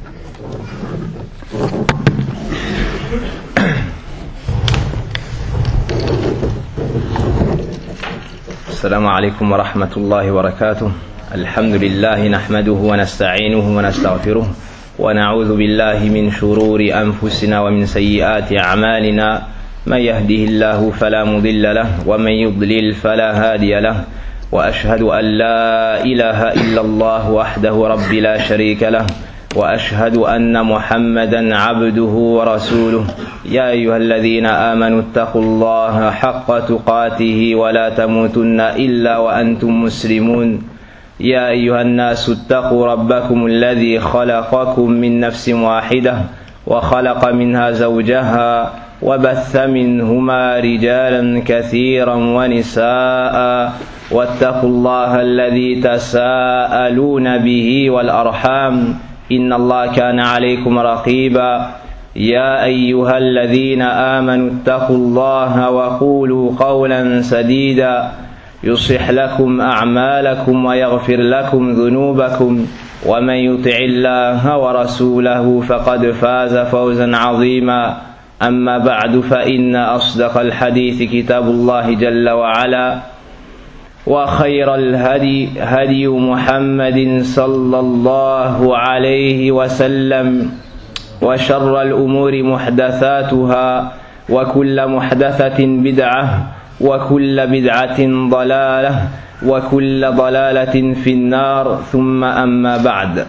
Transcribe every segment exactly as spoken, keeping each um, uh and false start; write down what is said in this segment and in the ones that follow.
السلام عليكم ورحمة الله وبركاته. الحمد لله نحمده ونستعينه ونستغفره ونعوذ بالله من شرور أنفسنا ومن سيئات أعمالنا، من يهده الله فلا مضل له ومن يضلل فلا هادي له، وأشهد أن لا إله إلا الله وحده رب لا شريك له، وأشهد أن محمدا عبده ورسوله. يا أيها الذين آمنوا اتقوا الله حق تقاته ولا تموتن إلا وأنتم مسلمون. يا أيها الناس اتقوا ربكم الذي خلقكم من نفس واحدة وخلق منها زوجها وبث منهما رجالا كثيرا ونساء، واتقوا الله الذي تساءلون به والأرحام إن الله كان عليكم رقيبا. يا أيها الذين آمنوا اتقوا الله وقولوا قولا سديدا يصلح لكم أعمالكم ويغفر لكم ذنوبكم، ومن يطع الله ورسوله فقد فاز فوزا عظيما. أما بعد، فإن أصدق الحديث كتاب الله جل وعلا، وخير الهدي هدي محمد صلى الله عليه وسلم، وشر الأمور محدثاتها، وكل محدثة بدعة، وكل بدعة ضلالة، وكل ضلالة في النار. ثم أما بعد،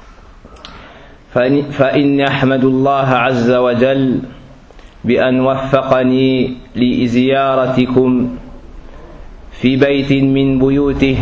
فإني أحمد الله عز وجل بأن وفقني لزيارتكم في بيت من بيوته.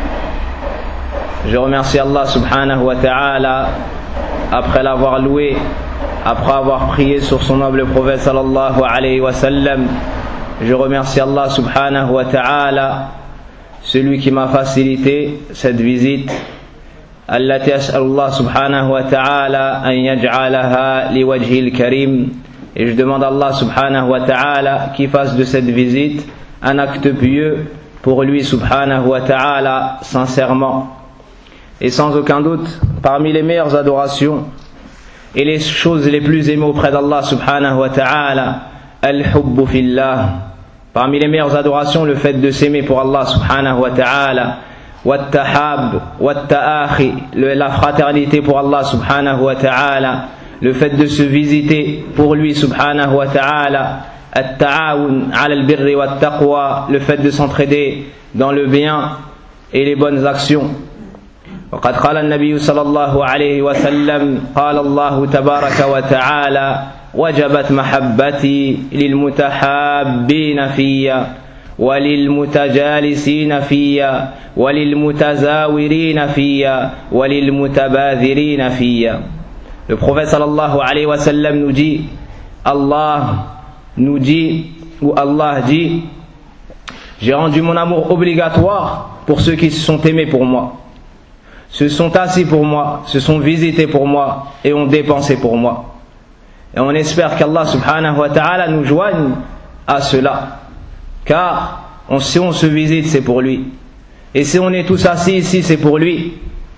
Je remercie Allah subhanahu wa ta'ala, après l'avoir loué, après avoir prié sur son noble prophète sallallahu alayhi wa sallam. Je remercie Allah subhanahu wa ta'ala, celui qui m'a facilité cette visite. Allati as'alullah subhanahu wa ta'ala an yaj'alaha li wajhil karim. Et je demande à Allah subhanahu wa ta'ala qu'il fasse de cette visite un acte pieux pour lui subhanahu wa ta'ala sincèrement. Et sans aucun doute, parmi les meilleures adorations et les choses les plus aimées auprès d'Allah subhanahu wa ta'ala, al-hubbu fillah. Parmi les meilleures adorations, le fait de s'aimer pour Allah subhanahu wa ta'ala, wat-tahab, wat-ta'akhi, la fraternité pour Allah subhanahu wa ta'ala, le fait de se visiter pour lui subhanahu wa ta'ala, at-ta'awun 'ala al-birri wat-taqwa, le fait de s'entraider dans le bien et les bonnes actions. وقد قال النبي صلى الله عليه وسلم قال الله تبارك وتعالى وجبت محبتي للمتحابين فيا وللمتجالسين فيا وللمتزاورين فيا وللمتباذرين فيا. Le prophète sallallahu alayhi wa sallam nous dit, Allah nous dit, ou Allah dit, j'ai rendu mon amour obligatoire pour ceux qui se sont aimés pour moi, se sont assis pour moi, se sont visités pour moi et ont dépensé pour moi. Et on espère qu'Allah subhanahu wa ta'ala nous joigne à cela, car on, si on se visite c'est pour lui, et si on est tous assis ici c'est pour lui.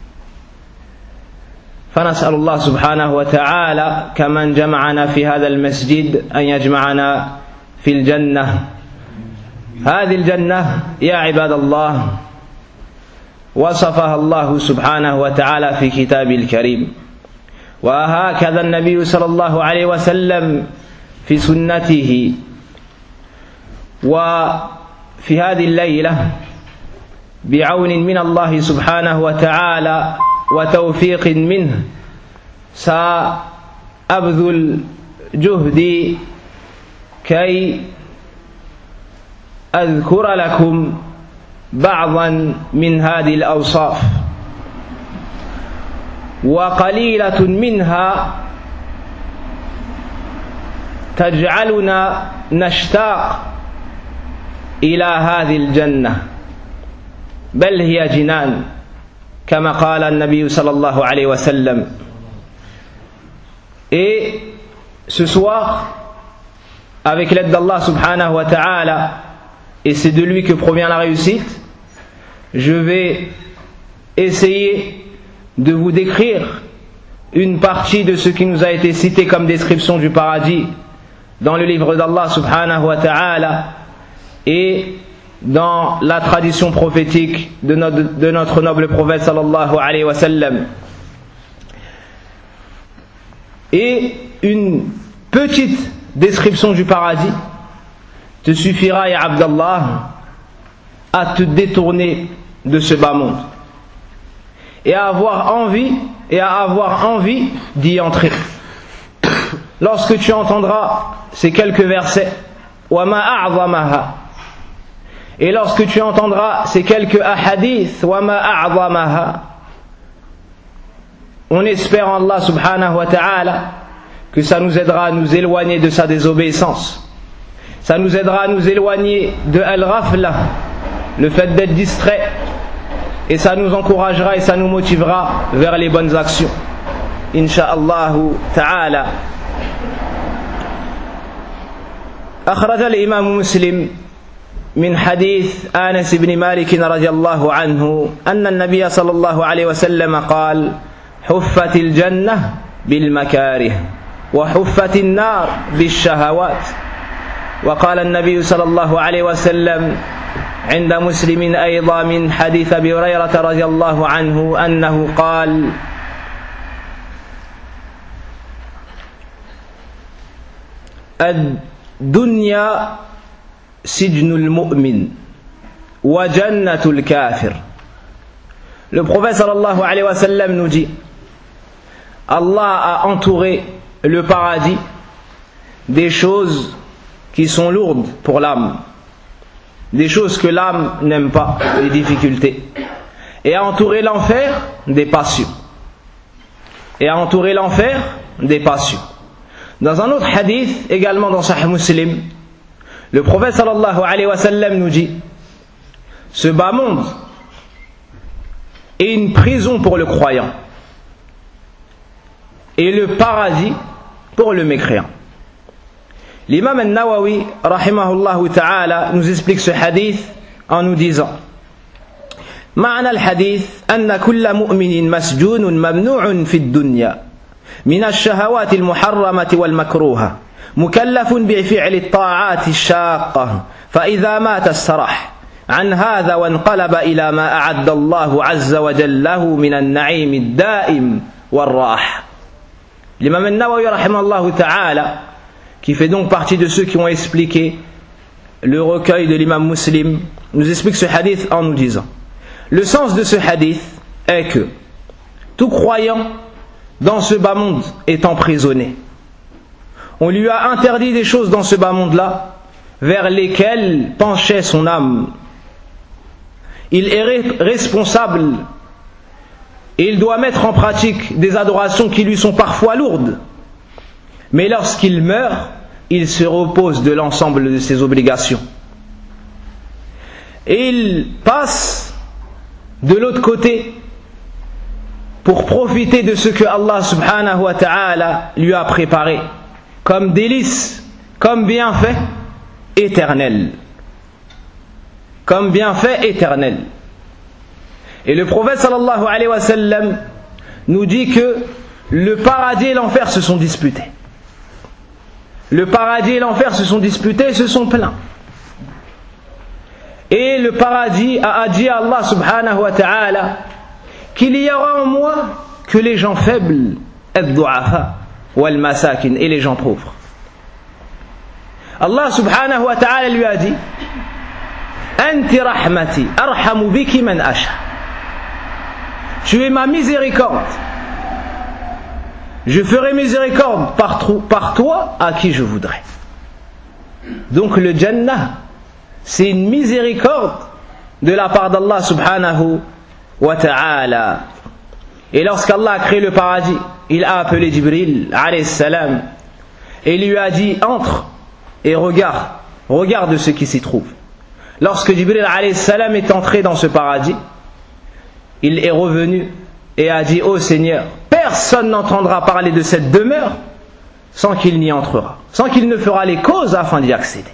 فنسأل الله سبحانه وتعالى كمن جمعنا في هذا المسجد أن يجمعنا في الجنة. هذه الجنة يا عباد الله وصفها الله سبحانه وتعالى في كتابه الكريم، وهكذا النبي صلى الله عليه وسلم في سنته. وفي هذه الليلة بعون من الله سبحانه وتعالى وتوفيق منه سأبذل جهدي كي أذكر لكم بعضا من هذه الأوصاف، وقليلة منها تجعلنا نشتاق إلى هذه الجنة، بل هي جنان كما قال النبي صلى الله عليه وسلم. Et ce soir, avec l'aide d'Allah subhanahu wa ta'ala, et c'est de lui que provient la réussite, je vais essayer de vous décrire une partie de ce qui nous a été cité comme description du paradis dans le livre d'Allah subhanahu wa ta'ala et dans la tradition prophétique de notre, de notre noble prophète sallallahu alayhi wa sallam. Et une petite description du paradis te suffira, ya Abdallah, à te détourner de ce bas monde et à avoir envie et à avoir envie d'y entrer. Lorsque tu entendras ces quelques versets, wa ma a'zamaha, et lorsque tu entendras ces quelques ahadiths, wa ma a'zamaha, on espère en Allah subhanahu wa ta'ala que ça nous aidera à nous éloigner de sa désobéissance. Ça nous aidera à nous éloigner de al-ghafla, le fait d'être distrait, et ça nous encouragera et ça nous motivera vers les bonnes actions. Inch'Allah ta'ala. أخرج الإمام مسلم من حديث آنس بن مالك رضي الله عنه أن النبي صلى الله عليه وسلم قال: حفت الجنة بالمكاره وحفت النار بالشهوات. وقال النبي صلى الله عليه وسلم عند مسلم أيضا من حديث أبي هريرة رضي الله عنه أنه قال: الدنيا سجن المؤمن وجنة الكافر. Le prophète sallallahu alayhi wa sallam nous dit: Allah a entouré le paradis des choses qui sont lourdes pour l'âme, des choses que l'âme n'aime pas, les difficultés, et a entouré l'enfer des passions, et a entouré l'enfer des passions. Dans un autre hadith, également dans Sahih Muslim, le prophète sallallahu alayhi wa sallam nous dit: ce bas monde est une prison pour le croyant et le paradis pour le mécréant. L'imam al-Nawawi rahimahullah ta'ala nous explique ce hadith en nous disant: معنى الحديث أن كل مؤمن مسجون ممنوع في الدنيا من الشهوات المحرمة والمكروهة مكلف بفعل الطاعات الشاقة فإذا مات استراح عن هذا وانقلب إلى ما أعد الله عز وجل له من النعيم الدائم والراحة. L'imam al-Nawawi rahimahullah ta'ala, qui fait donc partie de ceux qui ont expliqué le recueil de l'imam Muslim, nous explique ce hadith en nous disant: le sens de ce hadith est que tout croyant dans ce bas monde est emprisonné. On lui a interdit des choses dans ce bas monde-là vers lesquelles penchait son âme. Il est responsable et il doit mettre en pratique des adorations qui lui sont parfois lourdes. Mais lorsqu'il meurt, il se repose de l'ensemble de ses obligations. Et il passe de l'autre côté pour profiter de ce que Allah subhanahu wa ta'ala lui a préparé comme délice, comme bienfait éternel. Comme bienfait éternel. Et le prophète sallallahu alayhi wa sallam nous dit que le paradis et l'enfer se sont disputés. Le paradis et l'enfer se sont disputés et se sont plaints. Et le paradis a dit à Allah subhanahu wa ta'ala qu'il y aura en moi que les gens faibles, ad-du'afa wal masakin, et les gens pauvres. Allah subhanahu wa ta'ala lui a dit: Anti rahmati arhamu biki man asha. Tu es ma miséricorde. Je ferai miséricorde par, par toi à qui je voudrais. Donc le Jannah, c'est une miséricorde de la part d'Allah subhanahu wa ta'ala. Et lorsqu'Allah a créé le paradis, il a appelé Jibril alayhi salam et lui a dit: entre et regarde, regarde ce qui s'y trouve. Lorsque Jibril alayhi salam est entré dans ce paradis, il est revenu et a dit: ô Seigneur, personne n'entendra parler de cette demeure sans qu'il n'y entrera, sans qu'il ne fera les causes afin d'y accéder.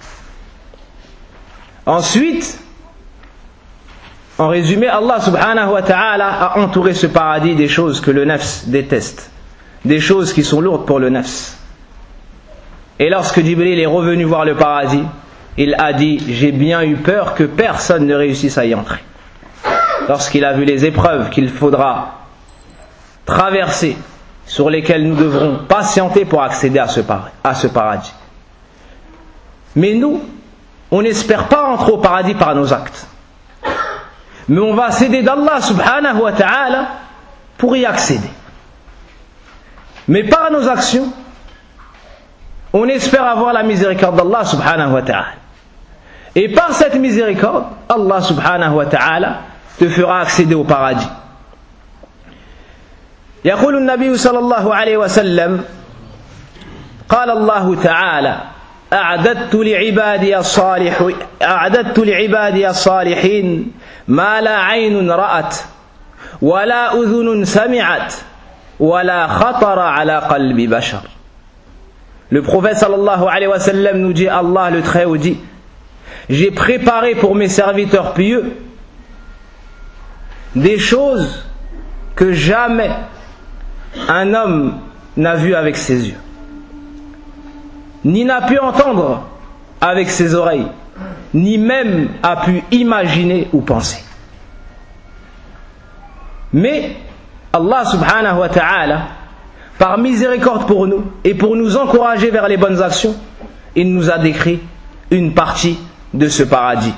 Ensuite, en résumé, Allah subhanahu wa ta'ala a entouré ce paradis des choses que le nafs déteste, des choses qui sont lourdes pour le nafs. Et lorsque Jibril est revenu voir le paradis, il a dit « J'ai bien eu peur que personne ne réussisse à y entrer ». Lorsqu'il a vu les épreuves qu'il faudra traverser, sur lesquelles nous devrons patienter pour accéder à ce, à ce paradis. Mais nous, on n'espère pas entrer au paradis par nos actes. Mais on va s'aider d'Allah subhanahu wa ta'ala pour y accéder. Mais par nos actions, on espère avoir la miséricorde d'Allah subhanahu wa ta'ala. Et par cette miséricorde, Allah subhanahu wa ta'ala te fera accéder au paradis. يقول النبي صلى الله عليه وسلم قال الله تعالى أعددت لعبادي الصالح أعددت لعبادي الصالحين ما لا عين رأت ولا أذن سمعت ولا خطر على قلب بشر. Le prophète sallallahu alayhi wa sallam nous dit, Allah le Très-Haut dit, j'ai préparé pour mes serviteurs pieux des choses que jamais un homme n'a vu avec ses yeux, ni n'a pu entendre avec ses oreilles, ni même a pu imaginer ou penser. Mais Allah subhanahu wa ta'ala, par miséricorde pour nous et pour nous encourager vers les bonnes actions, il nous a décrit une partie de ce paradis.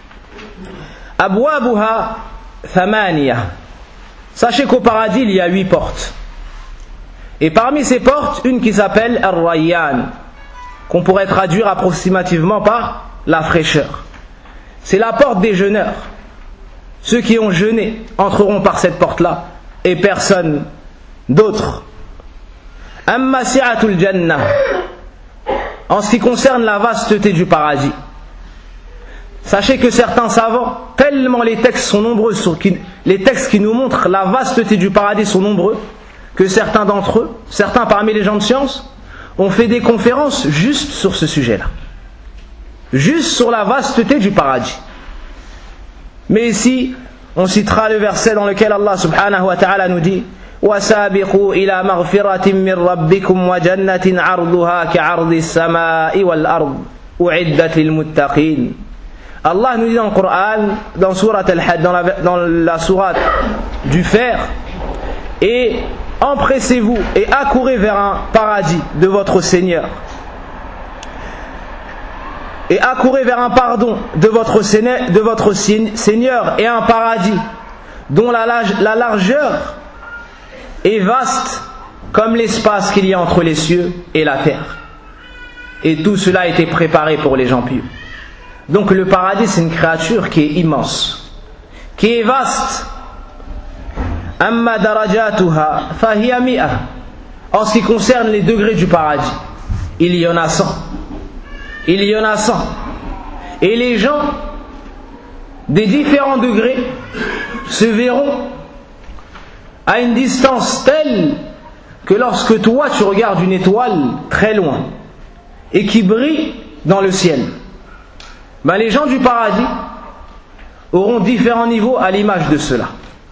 Abwabuha thamaniya. Sachez qu'au paradis il y a huit portes. Et parmi ces portes, une qui s'appelle Ar-Rayyan, qu'on pourrait traduire approximativement par la fraîcheur. C'est la porte des jeûneurs. Ceux qui ont jeûné entreront par cette porte-là et personne d'autre. Amma si'atul jannah. En ce qui concerne la vasteté du paradis, sachez que certains savants, tellement les textes sont nombreux, les textes qui nous montrent la vasteté du paradis sont nombreux, que certains d'entre eux, certains parmi les gens de science, ont fait des conférences juste sur ce sujet-là. Juste sur la vasteté du paradis. Mais ici, on citera le verset dans lequel Allah subhanahu wa ta'ala nous dit وَسَابِقُوا إِلَى مَغْفِرَةٍ مِّن رَبِّكُمْ وَجَنَّةٍ عَرْضُهَا كَعَرْضِ السَّمَاءِ وَالْأَرْضِ أُعِدَّتْ لِلْمُتَّقِينَ. Allah nous dit dans le Coran, dans, Surat al-Had, dans, la, dans la sourate du fer, et empressez-vous et accourez vers un paradis de votre Seigneur. Et accourez vers un pardon de votre Seigneur, de votre Seigneur et un paradis dont la, la largeur est vaste comme l'espace qu'il y a entre les cieux et la terre. Et tout cela a été préparé pour les gens pieux. Donc le paradis, c'est une créature qui est immense, qui est vaste. Amma darajatuha fahiya mi'a. En ce qui concerne les degrés du paradis, il y en a cent. Il y en a cent. Et les gens des différents degrés se verront à une distance telle que lorsque toi tu regardes une étoile très loin et qui brille dans le ciel, ben les gens du paradis auront différents niveaux à l'image de cela.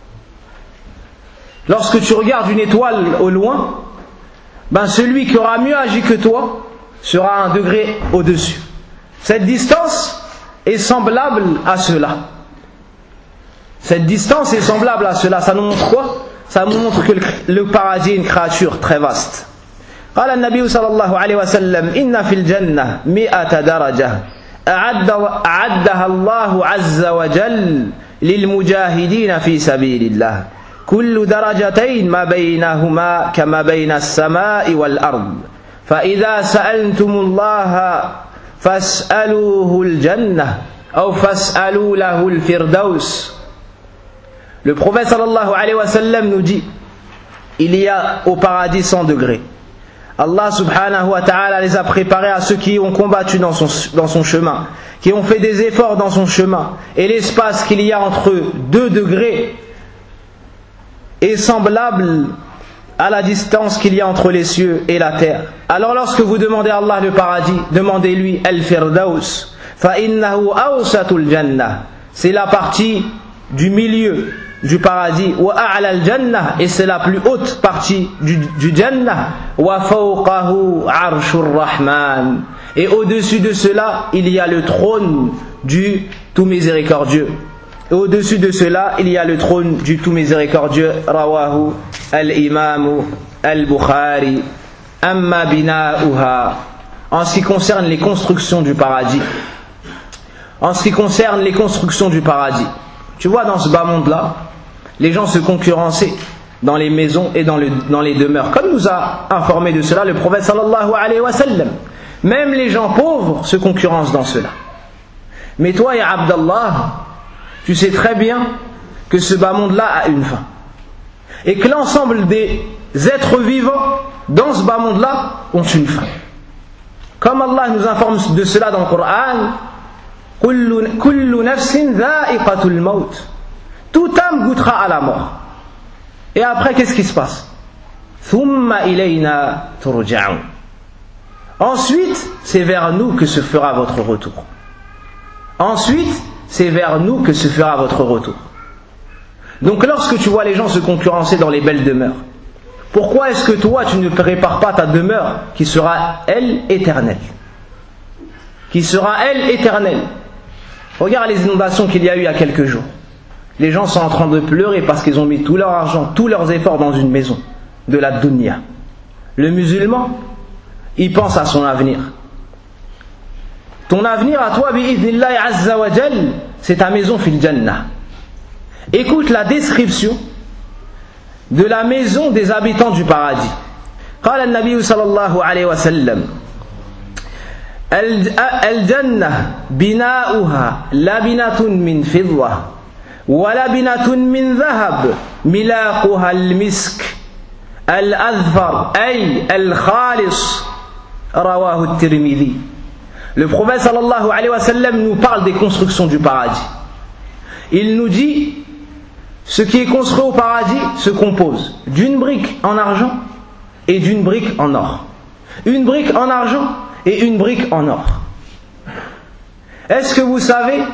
Lorsque tu regardes une étoile au loin, ben celui qui aura mieux agi que toi sera un degré au-dessus. Cette distance est semblable à cela. Cette distance est semblable à cela. Ça nous montre quoi? Ça nous montre que le paradis est une créature très vaste. قال النبي صلى الله عليه وسلم إن في الجنة مئة درجة أعدها الله عز وجل للمجاهدين في سبيل الله كل درجتين ما بينهما كما بين السماء والأرض فإذا سألتم الله فاسألوه الجنة أو فاسألوا له الفردوس. Le prophète sallallahu alayhi wa sallam nous dit, il y a au paradis cent degrés. Allah subhanahu wa ta'ala les a préparés à ceux qui ont combattu dans son, dans son chemin, qui ont fait des efforts dans son chemin. Et l'espace qu'il y a entre deux degrés est semblable à la distance qu'il y a entre les cieux et la terre. Alors lorsque vous demandez à Allah le paradis, demandez-lui Al-Firdaus, fa innahu awsatul jannah. C'est la partie du milieu du paradis, wa a'la al-jannah, et c'est la plus haute partie du, du Jannah, wa fawqahu arshur rahman, et au-dessus de cela il y a le trône du tout miséricordieux, et au-dessus de cela il y a le trône du tout miséricordieux. Rawahu al-imam al-Bukhari. Amma bina'uha, en ce qui concerne les constructions du paradis, en ce qui concerne les constructions du paradis, tu vois, dans ce bas monde là, les gens se concurrençaient dans les maisons et dans, le, dans les demeures, comme nous a informé de cela le prophète sallallahu alayhi wa sallam. Même les gens pauvres se concurrencent dans cela. Mais toi, ya Abdallah, tu sais très bien que ce bas monde là a une fin, et que l'ensemble des êtres vivants dans ce bas monde là ont une fin. Comme Allah nous informe de cela dans le Coran, kullu nafsin dha'iqatul maut, toute âme goûtera à la mort. Et après, qu'est-ce qui se passe? Thumma ilayna turja'un, ensuite c'est vers nous que se fera votre retour. Ensuite c'est vers nous que se fera votre retour. Donc lorsque tu vois les gens se concurrencer dans les belles demeures, pourquoi est-ce que toi tu ne prépares pas ta demeure qui sera elle éternelle, qui sera elle éternelle? Regarde les inondations qu'il y a eu il y a quelques jours. Les gens sont en train de pleurer parce qu'ils ont mis tout leur argent, tous leurs efforts dans une maison de la dunya. Le musulman, il pense à son avenir. Ton avenir à toi, bi'idhnillahi azza wa jal, c'est ta maison fil jannah. Écoute la description de la maison des habitants du paradis. قال النبي صلى الله عليه وسلم الجنة بناؤها لبنة من فضة ولبنة من ذهب ملاقها المسك الأذفر أي الخالص. رواه الترمذي. Le prophète sallallahu alayhi wa sallam nous parle des constructions du paradis. Il nous dit: ce qui est construit au paradis se compose d'une brique en argent et d'une brique en or. Une brique en argent et une brique en or. Est-ce que vous savez,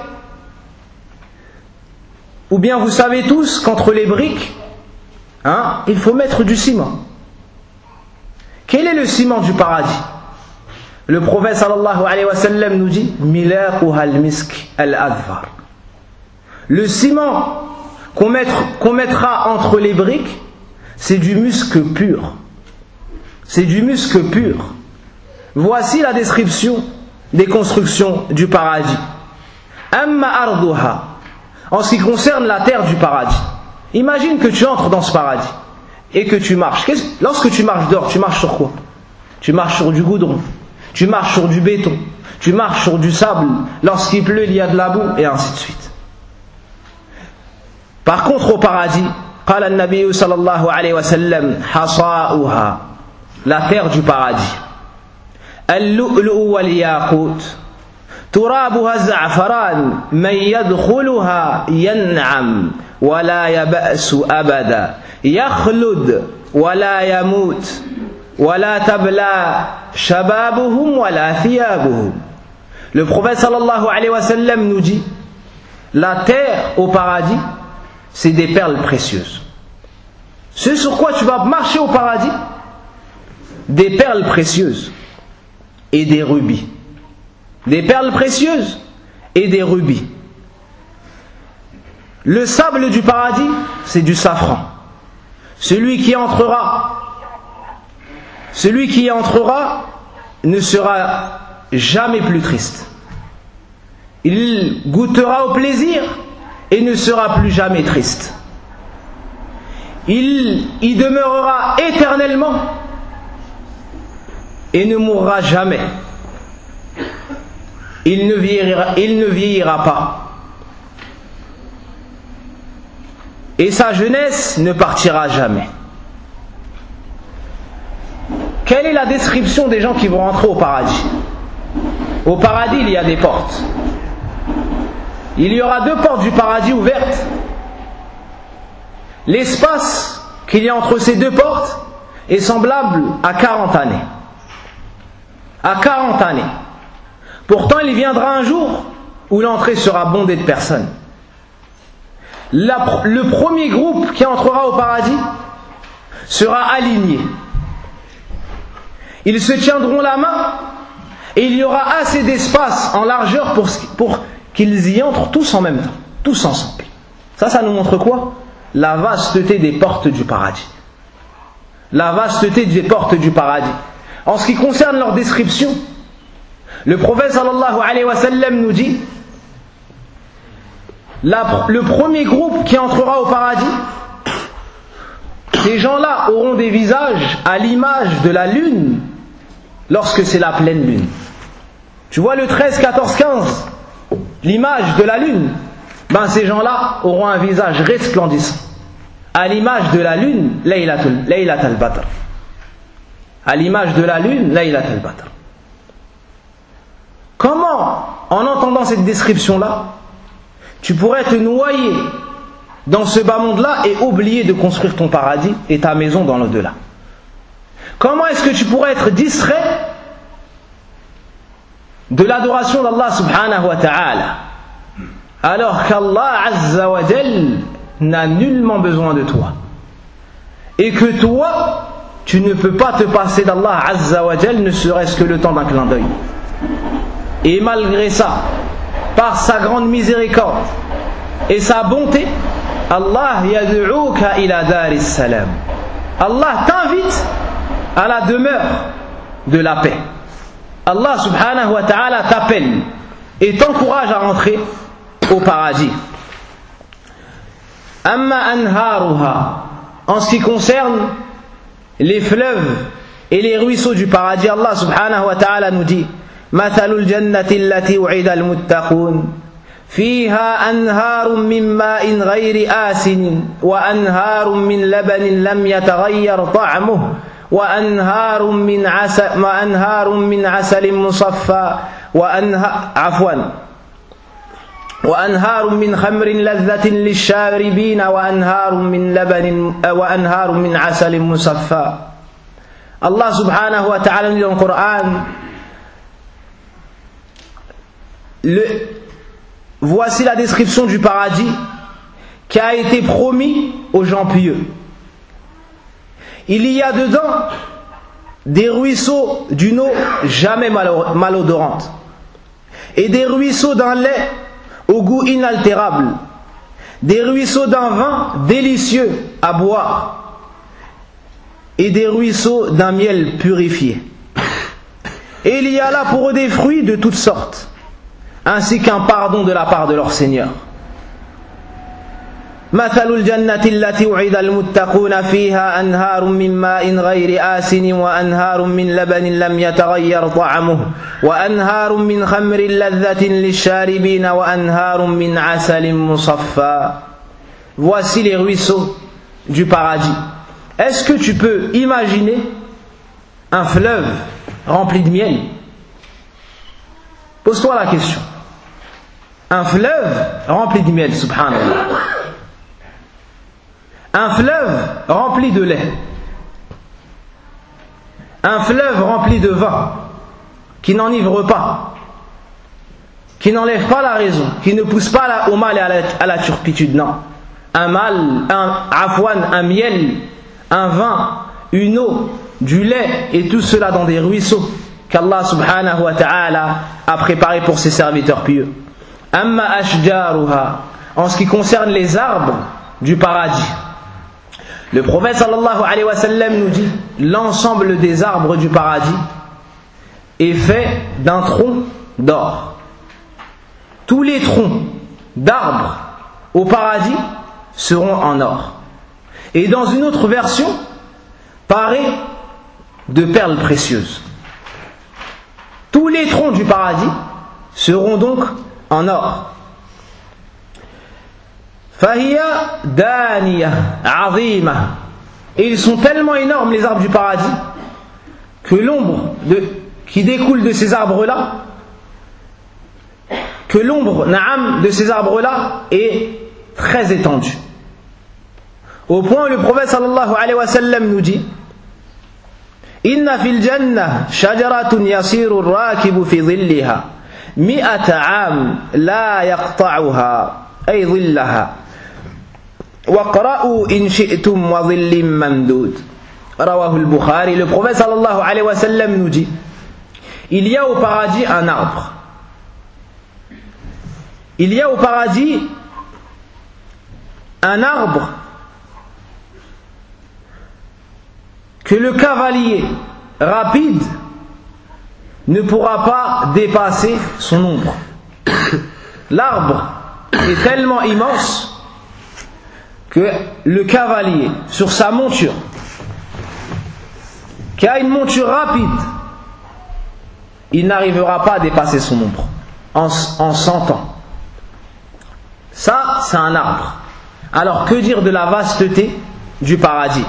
ou bien vous savez tous qu'entre les briques, hein, il faut mettre du ciment. Quel est le ciment du paradis? Le prophète sallallahu alayhi wa sallam nous dit: milaquha al-misk al-adhfar. Le ciment qu'on mettra, qu'on mettra entre les briques, c'est du musc pur. C'est du musc pur. Voici la description des constructions du paradis. Amma arduha, en ce qui concerne la terre du paradis. Imagine que tu entres dans ce paradis et que tu marches. Lorsque tu marches dehors, tu marches sur quoi? Tu marches sur du goudron, tu marches sur du béton, tu marches sur du sable. Lorsqu'il pleut, il y a de la boue, et ainsi de suite. Par contre, au paradis, قال النبي صلى الله عليه وسلم حصاؤها, la terre du paradis, اللؤلؤ والياقوت ترابها الزعفران من يدخلها ينعم ولا يبأس أبدا يخلد ولا يموت ولا تبلى شبابهم ولا ثيابهم. Le prophète sallallahu alayhi wa sallam nous dit: la terre au paradis, c'est des perles précieuses. Ce sur quoi tu vas marcher au paradis, des perles précieuses et des rubis. Des perles précieuses et des rubis. Le sable du paradis, c'est du safran. Celui qui entrera, celui qui entrera ne sera jamais plus triste. Il goûtera au plaisir et ne sera plus jamais triste. Il y demeurera éternellement et ne mourra jamais. Il ne vieillira, il ne vieillira pas. Et sa jeunesse ne partira jamais. Quelle est la description des gens qui vont rentrer au paradis? Au paradis, il y a des portes. Il y aura deux portes du paradis ouvertes. L'espace qu'il y a entre ces deux portes est semblable à quarante années. À quarante années. Pourtant, il viendra un jour où l'entrée sera bondée de personnes. La, le premier groupe qui entrera au paradis sera aligné. Ils se tiendront la main et il y aura assez d'espace en largeur pour, pour qu'ils y entrent tous en même temps, tous ensemble. Ça, ça nous montre quoi? La vasteté des portes du paradis. La vasteté des portes du paradis. En ce qui concerne leur description, le prophète sallallahu alayhi wa sallam nous dit: la, le premier groupe qui entrera au paradis, ces gens-là auront des visages à l'image de la lune lorsque c'est la pleine lune. Tu vois le treize, quatorze, quinze, l'image de la lune, ben ces gens-là auront un visage resplendissant à l'image de la lune, Laylatul, Laylat al-Badr. À l'image de la lune, Laylat al-Badr. Comment, en entendant cette description-là, tu pourrais te noyer dans ce bas monde-là et oublier de construire ton paradis et ta maison dans l'au-delà? Comment est-ce que tu pourrais être distrait de l'adoration d'Allah subhanahu wa ta'ala alors qu'Allah azza wa jal n'a nullement besoin de toi et que toi tu ne peux pas te passer d'Allah azza wa jal ne serait-ce que le temps d'un clin d'œil? Et malgré ça, par sa grande miséricorde et sa bonté, Allah yad'uka ila daris salam. Allah t'invite à la demeure de la paix. Allah subhanahu wa ta'ala t'appelle et t'encourage à rentrer au paradis. Amma anharuha, en ce qui concerne les fleuves et les ruisseaux du paradis, Allah subhanahu wa ta'ala nous dit: mathalul jannati allati u'ida al-muttaqun fiha anharun min ma'in ghayri asin wa anharun min labanin lam yataghayyar ta'muhu وأنهار من عسل وأنهار من عسل مصفى وأنهار عفوا وأنهار من خمر لذة للشاربين وأنهار من لبن وأنهار من عسل مصفى. Allah subhanahu wa ta'ala dit dans le Coran: le, voici la description du paradis qui a été promis aux gens pieux. Il y a dedans des ruisseaux d'une eau jamais malodorante et des ruisseaux d'un lait au goût inaltérable, des ruisseaux d'un vin délicieux à boire et des ruisseaux d'un miel purifié. Et il y a là pour eux des fruits de toutes sortes, ainsi qu'un pardon de la part de leur Seigneur. مثل الجنة التي وعد المتقون فيها أنهار من ماء غير آسن وأنهار من لبن لم يتغير طعمه وأنهار من خمر لذة للشاربين وأنهار من عسل مصفى. Voici les ruisseaux du paradis. Est-ce que tu peux imaginer un fleuve rempli de miel? Pose-toi la question. Un fleuve rempli de miel, subhanallah. Un fleuve rempli de lait, un fleuve rempli de vin, qui n'enivre pas, qui n'enlève pas la raison, qui ne pousse pas au mal et à la, à la turpitude, non. Un mal, un afwan, un miel, un vin, une eau, du lait, et tout cela dans des ruisseaux qu'Allah subhanahu wa ta'ala a préparés pour ses serviteurs pieux. Amma ashjaruha, en ce qui concerne les arbres du paradis, le prophète sallallahu alayhi wa sallam nous dit: l'ensemble des arbres du paradis est fait d'un tronc d'or. Tous les troncs d'arbres au paradis seront en or. Et dans une autre version, parés de perles précieuses. Tous les troncs du paradis seront donc en or. Fahiya daniya azima. Et ils sont tellement énormes, les arbres du paradis, que l'ombre de, qui découle de ces arbres-là, que l'ombre na'am de ces arbres-là est très étendue. Au point où le prophète sallallahu alayhi wa sallam nous dit: Inna fil jannah shajaratun yasiru ar-rakibu fi dhillaha mi'ata 'am la yaqta'uha ay dhillaha. وَقْرَأُوا إِن شِئْتُمْ وَظِلٍّ مَمْدُودٍ. Rawahu al-Bukhari. Le prophète sallallahu alayhi wa sallam nous dit, il y a au paradis un arbre. Il y a au paradis un arbre que le cavalier rapide ne pourra pas dépasser son ombre. L'arbre est tellement immense que le cavalier, sur sa monture, qui a une monture rapide, il n'arrivera pas à dépasser son ombre en, en cent ans. Ça, c'est un arbre. Alors que dire de la vasteté du paradis?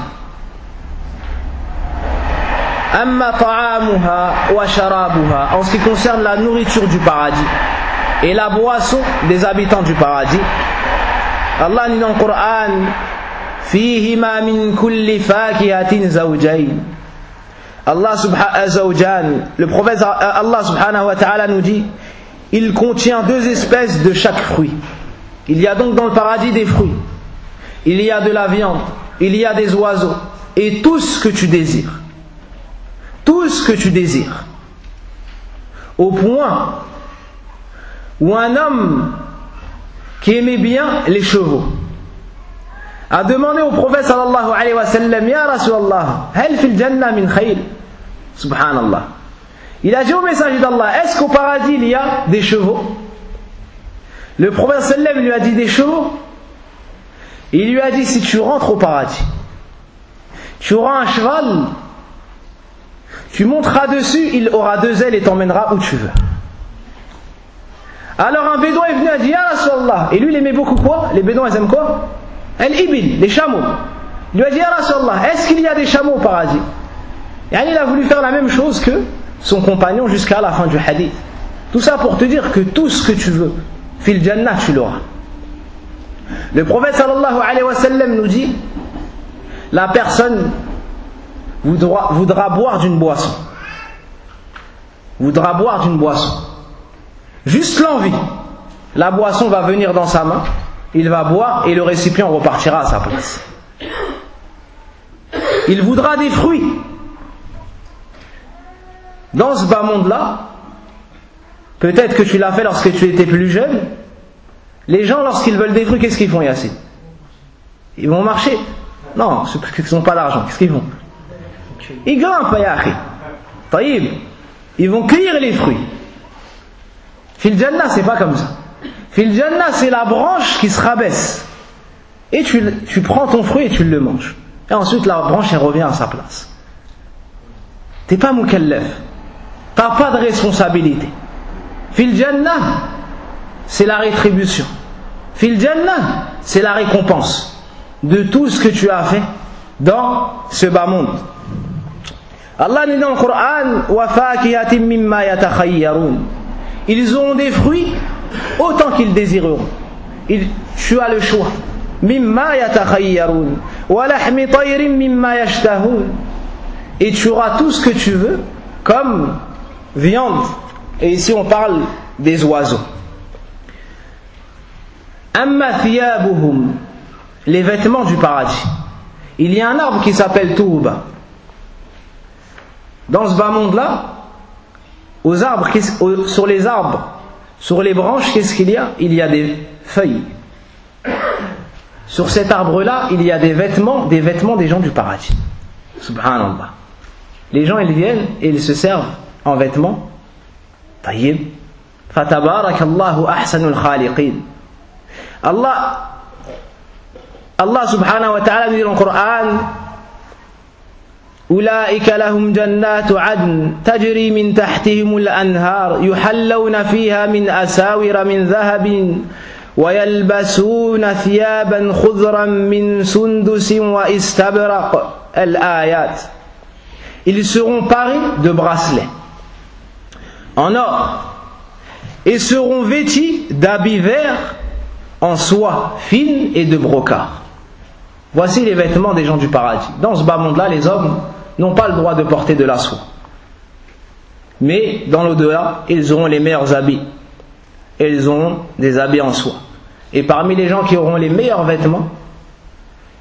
Amma ta'amuha wa sharabuha, en ce qui concerne la nourriture du paradis et la boisson des habitants du paradis, Allah dit dans le Coran, fihima min kulli fakihatin zawjayn. Allah subhanahu wa ta'ala, le prophète Allah subhanahu wa ta'ala nous dit, il contient deux espèces de chaque fruit. Il y a donc dans le paradis des fruits, il y a de la viande, il y a des oiseaux, et tout ce que tu désires. Tout ce que tu désires. Au point où un homme qui aimait bien les chevaux a demandé au prophète sallallahu alayhi wa sallam, Ya Rasulallah, hal fil jannah min khayl? Subhanallah. Il a dit au messager d'Allah, est-ce qu'au paradis il y a des chevaux? Le prophète sallallahu alayhi wa sallam lui a dit, des chevaux? Il lui a dit, si tu rentres au paradis, tu auras un cheval, tu monteras dessus, il aura deux ailes et t'emmènera où tu veux. Alors un bédouin est venu et a dit, Ya Rasulallah, et lui il aimait beaucoup quoi? Les bédouins ils aiment quoi? Al-ibil, les chameaux. Il lui a dit, Ya Rasulallah, est-ce qu'il y a des chameaux au paradis? Et il a voulu faire la même chose que son compagnon jusqu'à la fin du hadith. Tout ça pour te dire que tout ce que tu veux, fil jannah, tu l'auras. Le prophète sallallahu alayhi wa sallam nous dit, la personne voudra, voudra boire d'une boisson. Voudra boire d'une boisson. Juste l'envie. La boisson va venir dans sa main, il va boire et le récipient repartira à sa place. Il voudra des fruits. Dans ce bas monde-là, peut-être que tu l'as fait lorsque tu étais plus jeune, les gens lorsqu'ils veulent des fruits, qu'est-ce qu'ils font, Yassine? Ils vont marcher? Non, c'est parce qu'ils n'ont pas d'argent. Qu'est-ce qu'ils font? Ils grimpent, Yahi. Taïb. Ils vont cueillir les fruits. Fil Jannah, c'est pas comme ça. Fil Jannah, c'est la branche qui se rabaisse. Et tu, tu prends ton fruit et tu le manges. Et ensuite, la branche, elle revient à sa place. T'es pas mukallaf. T'as pas de responsabilité. Fil Jannah, c'est la rétribution. Fil Jannah, c'est la récompense de tout ce que tu as fait dans ce bas monde. Allah dit dans le Coran, wa fakihatin mimma yatakhayyarun. Ils ont des fruits autant qu'ils désireront. Il, tu as le choix. Mimma yatakhayyarun wa lahmi tayrin mimma yashtahun. Et tu auras tout ce que tu veux comme viande. Et ici on parle des oiseaux. Amma thiyabuhum, les vêtements du paradis. Il y a un arbre qui s'appelle Touba. Dans ce bas monde-là, aux arbres, sur les arbres, sur les branches, qu'est-ce qu'il y a? Il y a des feuilles. Sur cet arbre-là, il y a des vêtements, des vêtements des gens du paradis. Subhanallah. Les gens, ils viennent et ils se servent en vêtements. Tayyib. Fatabarakallahu ahsanul khaliqin. Allah, Allah subhanahu wa ta'ala dit dans le Coran, أولئك لهم جنات عدن تجري من تحتهم الأنهار يحلون فيها من أساور من ذهب ويلبسون ثيابا خضرا من سندس واستبرق الآيات. Ils seront parés de bracelets en or et seront vêtis d'habits verts en soie fine et de brocart. Voici les vêtements des gens du paradis. Dans ce bas monde-là, les hommes n'ont pas le droit de porter de la soie. Mais dans l'au-delà, ils auront les meilleurs habits. Et ils auront des habits en soie. Et parmi les gens qui auront les meilleurs vêtements,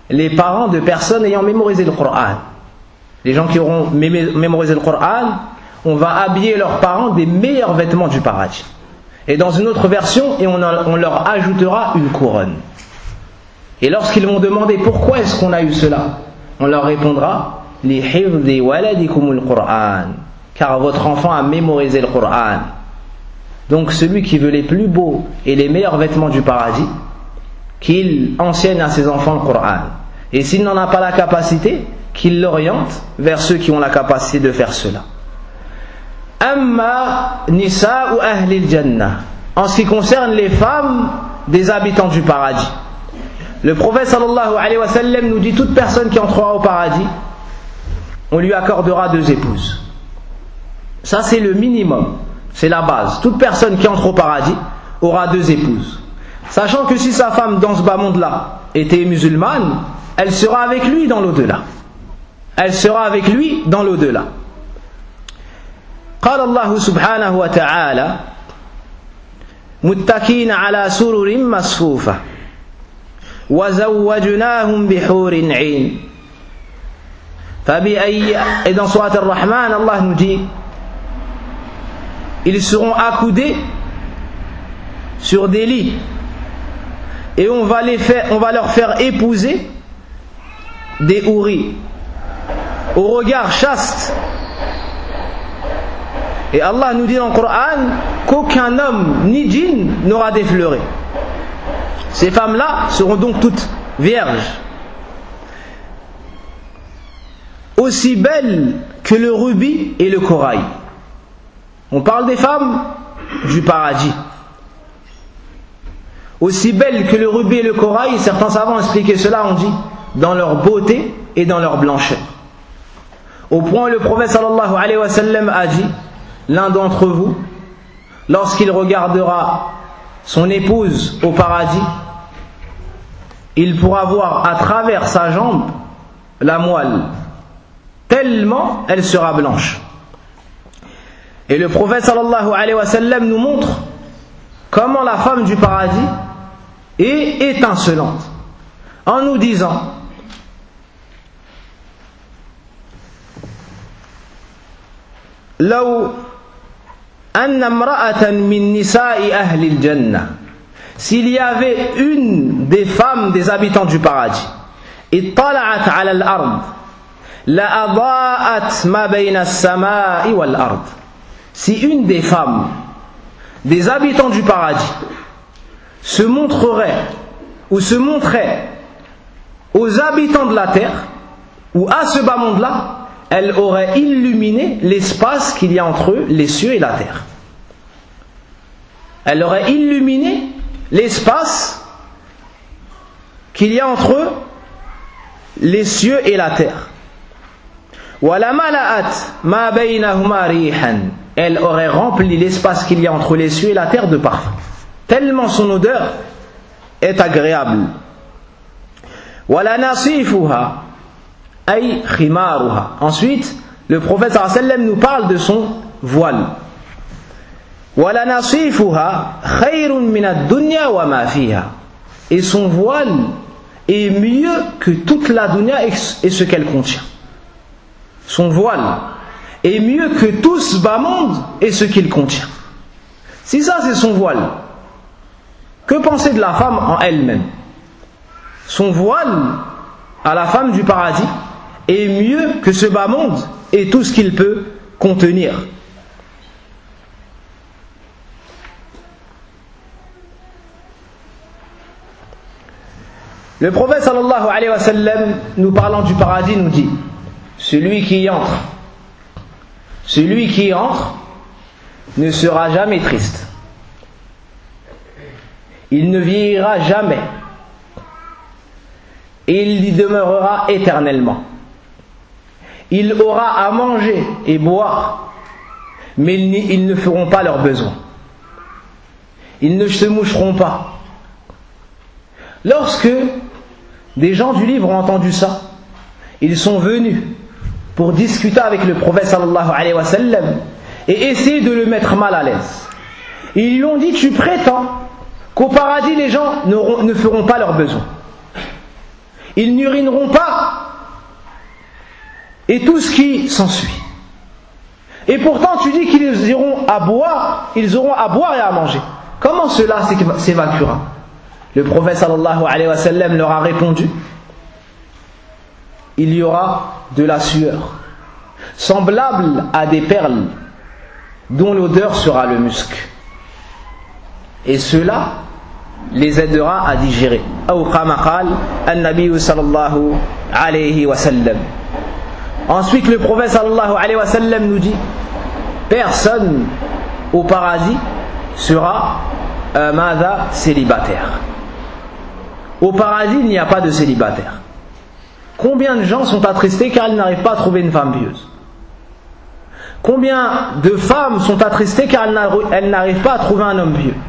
les parents de personnes ayant mémorisé le Coran. Les gens qui auront mémorisé le Coran, on va habiller leurs parents des meilleurs vêtements du paradis. Et dans une autre version, et on, on leur ajoutera une couronne. Et lorsqu'ils vont demander pourquoi est-ce qu'on a eu cela, on leur répondra li hifdhi waladikumul Qur'an, car votre enfant a mémorisé le Coran. Donc celui qui veut les plus beaux et les meilleurs vêtements du paradis, qu'il enseigne à ses enfants le Coran. Et s'il n'en a pas la capacité, qu'il l'oriente vers ceux qui ont la capacité de faire cela. Amma nisa'u ahli al-jannah, en ce qui concerne les femmes des habitants du paradis. Le prophète sallallahu alayhi wa sallam nous dit: toute personne qui entrera au paradis, on lui accordera deux épouses. Ça c'est le minimum, c'est la base. Toute personne qui entre au paradis aura deux épouses. Sachant que si sa femme dans ce bas monde-là était musulmane, elle sera avec lui dans l'au-delà. Elle sera avec lui dans l'au-delà. قال الله سبحانه وتعالى متكئين على سرر مصفوفة وزوجناهم بحور عين فبأي. Et dans Surat Ar-Rahman, Allah nous dit: ils seront accoudés sur des lits et on va, les faire, on va leur faire épouser des houris au regard chaste. Et Allah nous dit dans le Coran qu'aucun homme ni djinn n'aura d'effleuré. Ces femmes-là seront donc toutes vierges, aussi belles que le rubis et le corail. On parle des femmes du paradis. Aussi belles que le rubis et le corail, certains savants ont expliqué cela, on dit, dans leur beauté et dans leur blancheur. Au point où le prophète sallallahu alayhi wa sallam a dit: l'un d'entre vous, lorsqu'il regardera son épouse au paradis, il pourra voir à travers sa jambe la moelle, tellement elle sera blanche. Et le prophète sallallahu alayhi wa sallam nous montre comment la femme du paradis est étincelante, en nous disant: لو أن امرأة من نساء أهل الجنة, s'il y avait une des femmes des habitants du paradis, اطلعت على الأرض لأضاءت ما بين السماء والأرض, si une des femmes des habitants du paradis se montrerait ou se montrait aux habitants de la terre ou à ce bas monde-là, elle aurait illuminé l'espace qu'il y a entre eux, les cieux et la terre. Elle aurait illuminé l'espace qu'il y a entre eux, les cieux et la terre. Elle aurait rempli l'espace qu'il y a entre les cieux et la terre de parfum, tellement son odeur est agréable. Ensuite, le prophète sallallahu alayhi wa sallam nous parle de son voile. Et son voile est mieux que toute la dunya et ce qu'elle contient. Son voile est mieux que tout ce bas monde et ce qu'il contient. Si ça c'est son voile, que penser de la femme en elle-même? Son voile à la femme du paradis est mieux que ce bas monde et tout ce qu'il peut contenir. Le prophète sallallahu alayhi wa sallam, nous parlant du paradis, nous dit: celui qui y entre, celui qui y entre ne sera jamais triste. Il ne vieillira jamais. Et il y demeurera éternellement. Il aura à manger et boire, mais ils ne feront pas leurs besoins. Ils ne se moucheront pas. Lorsque des gens du livre ont entendu ça, ils sont venus pour discuter avec le prophète sallallahu alayhi wa sallam et essayer de le mettre mal à l'aise. Ils lui ont dit: tu prétends qu'au paradis les gens ne feront pas leurs besoins. ils n'urineront pas, et tout ce qui s'ensuit. Et pourtant tu dis qu'ils iront à boire, ils auront à boire et à manger. Comment cela s'évacuera? Le prophète sallallahu alayhi wa sallam leur a répondu: il y aura de la sueur, semblable à des perles, dont l'odeur sera le musc. Et cela les aidera à digérer. Ou kama qal an-nabi sallallahu alayhi wa sallam. Ensuite, le prophète sallallahu alayhi wa sallam nous dit: personne au paradis sera euh, mada célibataire. Au paradis, il n'y a pas de célibataire. Combien de gens sont attristés car ils n'arrivent pas à trouver une femme pieuse? Combien de femmes sont attristées car elles n'arrivent pas à trouver un homme pieux?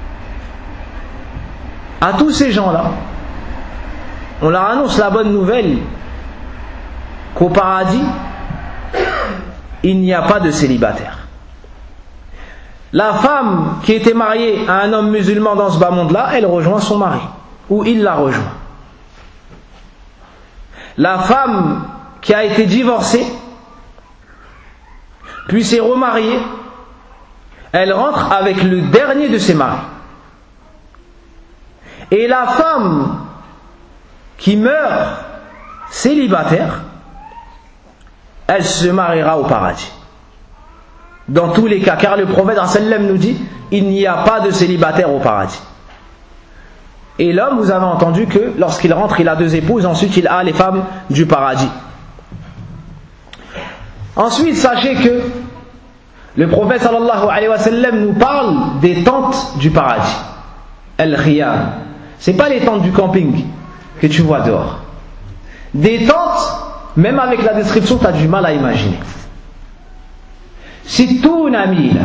À tous ces gens-là, on leur annonce la bonne nouvelle qu'au paradis, il n'y a pas de célibataire. La femme qui était mariée à un homme musulman dans ce bas monde-là, elle rejoint son mari, ou il la rejoint. La femme qui a été divorcée, puis s'est remariée, elle rentre avec le dernier de ses maris. Et la femme qui meurt célibataire, elle se mariera au paradis. Dans tous les cas, car le prophète sallam nous dit: il n'y a pas de célibataire au paradis. Et l'homme, vous avez entendu que lorsqu'il rentre, il a deux épouses, ensuite il a les femmes du paradis. Ensuite, sachez que le prophète sallallahu alayhi wa sallam nous parle des tentes du paradis. Al-Khiyam. Ce n'est pas les tentes du camping que tu vois dehors. Des tentes, même avec la description, tu as du mal à imaginer. Sittouna mila.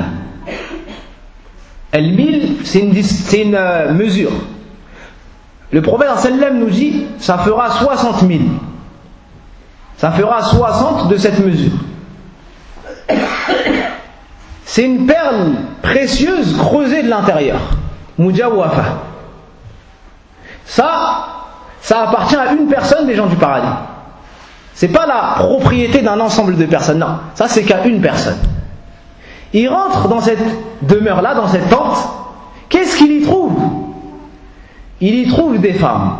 Al-mil, c'est une, c'est une euh, mesure. Le prophète sallam nous dit: ça fera soixante mille. Ça fera soixante de cette mesure. C'est une perle précieuse creusée de l'intérieur. Mujawafa. Ça, ça appartient à une personne des gens du paradis. C'est pas la propriété d'un ensemble de personnes, non. Ça, c'est qu'à une personne. Il rentre dans cette demeure-là, dans cette tente. Qu'est-ce qu'il y trouve? Il y trouve des femmes.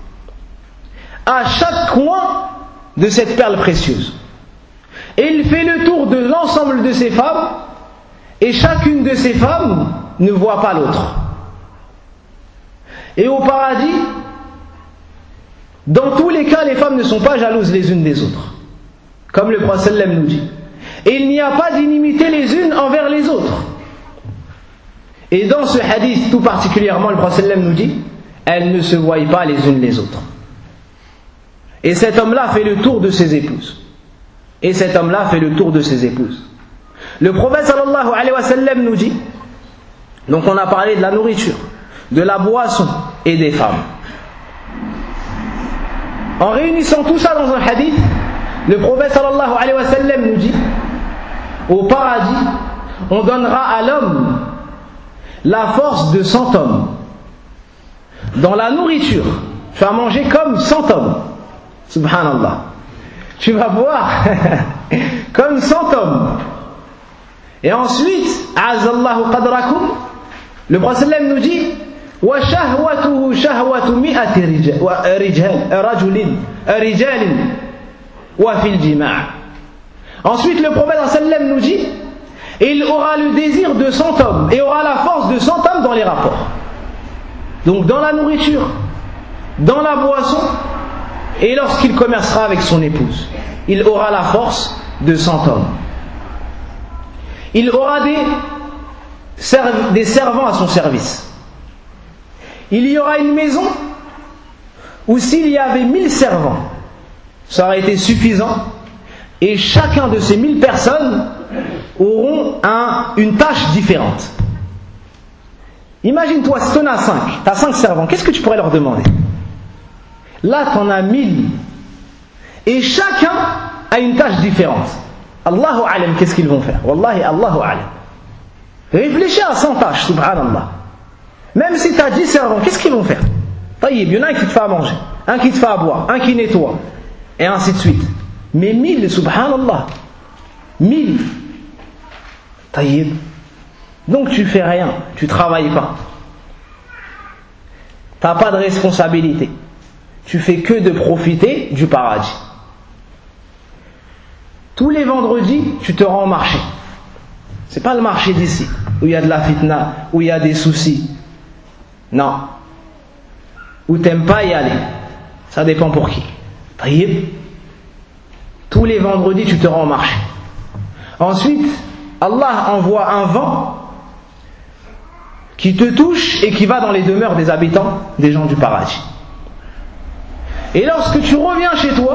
À chaque coin de cette perle précieuse. Et il fait le tour de l'ensemble de ces femmes, et chacune de ces femmes ne voit pas l'autre. Et au paradis, dans tous les cas, les femmes ne sont pas jalouses les unes des autres, comme le prophète sallam nous dit. Et il n'y a pas d'inimité les unes envers les autres. Et dans ce hadith tout particulièrement, le prophète sallam nous dit: elles ne se voient pas les unes les autres. Et cet homme-là fait le tour de ses épouses. Et cet homme-là fait le tour de ses épouses. Le prophète sallallahu alayhi wa sallam nous dit, donc on a parlé de la nourriture, de la boisson et des femmes. En réunissant tout ça dans un hadith, le prophète sallallahu alayhi wa sallam nous dit: au paradis, on donnera à l'homme la force de cent hommes. Dans la nourriture, tu vas manger comme cent hommes. Subhanallah. Tu vas boire comme cent hommes. Et ensuite, Azallahu qadrakum, le prophète nous dit: wa shahwatuhu shahwatu mi'ati rijal rajulin rijalin wa fil jima'. Ensuite, le prophète sallam nous dit: il aura le désir de cent hommes et aura la force de cent hommes dans les rapports. Donc dans la nourriture, dans la boisson, et lorsqu'il commercera avec son épouse, il aura la force de cent hommes. Il aura des, serv- des servants à son service. Il y aura une maison où s'il y avait mille servants, ça aurait été suffisant, et chacun de ces mille personnes auront un, une tâche différente. Imagine-toi, si tu en as cinq, tu as cinq servants, qu'est-ce que tu pourrais leur demander? Là, tu en as mille. Et chacun a une tâche différente. Allahu alam, qu'est-ce qu'ils vont faire? Wallahi, Allahu alam. Réfléchis à cent tâches, subhanallah. Même si tu as dix servants, qu'est-ce qu'ils vont faire? Taïb, il y en a un qui te fait à manger. un qui te fait à boire, un qui nettoie, et ainsi de suite. Mais mille, subhanallah, mille. Taïb. Donc tu fais rien, tu travailles pas. Tu n'as pas de responsabilité. Tu fais que de profiter du paradis. Tous les vendredis, tu te rends au marché. C'est pas le marché d'ici, où il y a de la fitna, où il y a des soucis. Non. Où t'aimes pas y aller. Ça dépend pour qui. Taïb. Tous les vendredis, tu te rends au marché. Ensuite, Allah envoie un vent qui te touche et qui va dans les demeures des habitants des gens du paradis. Et lorsque tu reviens chez toi,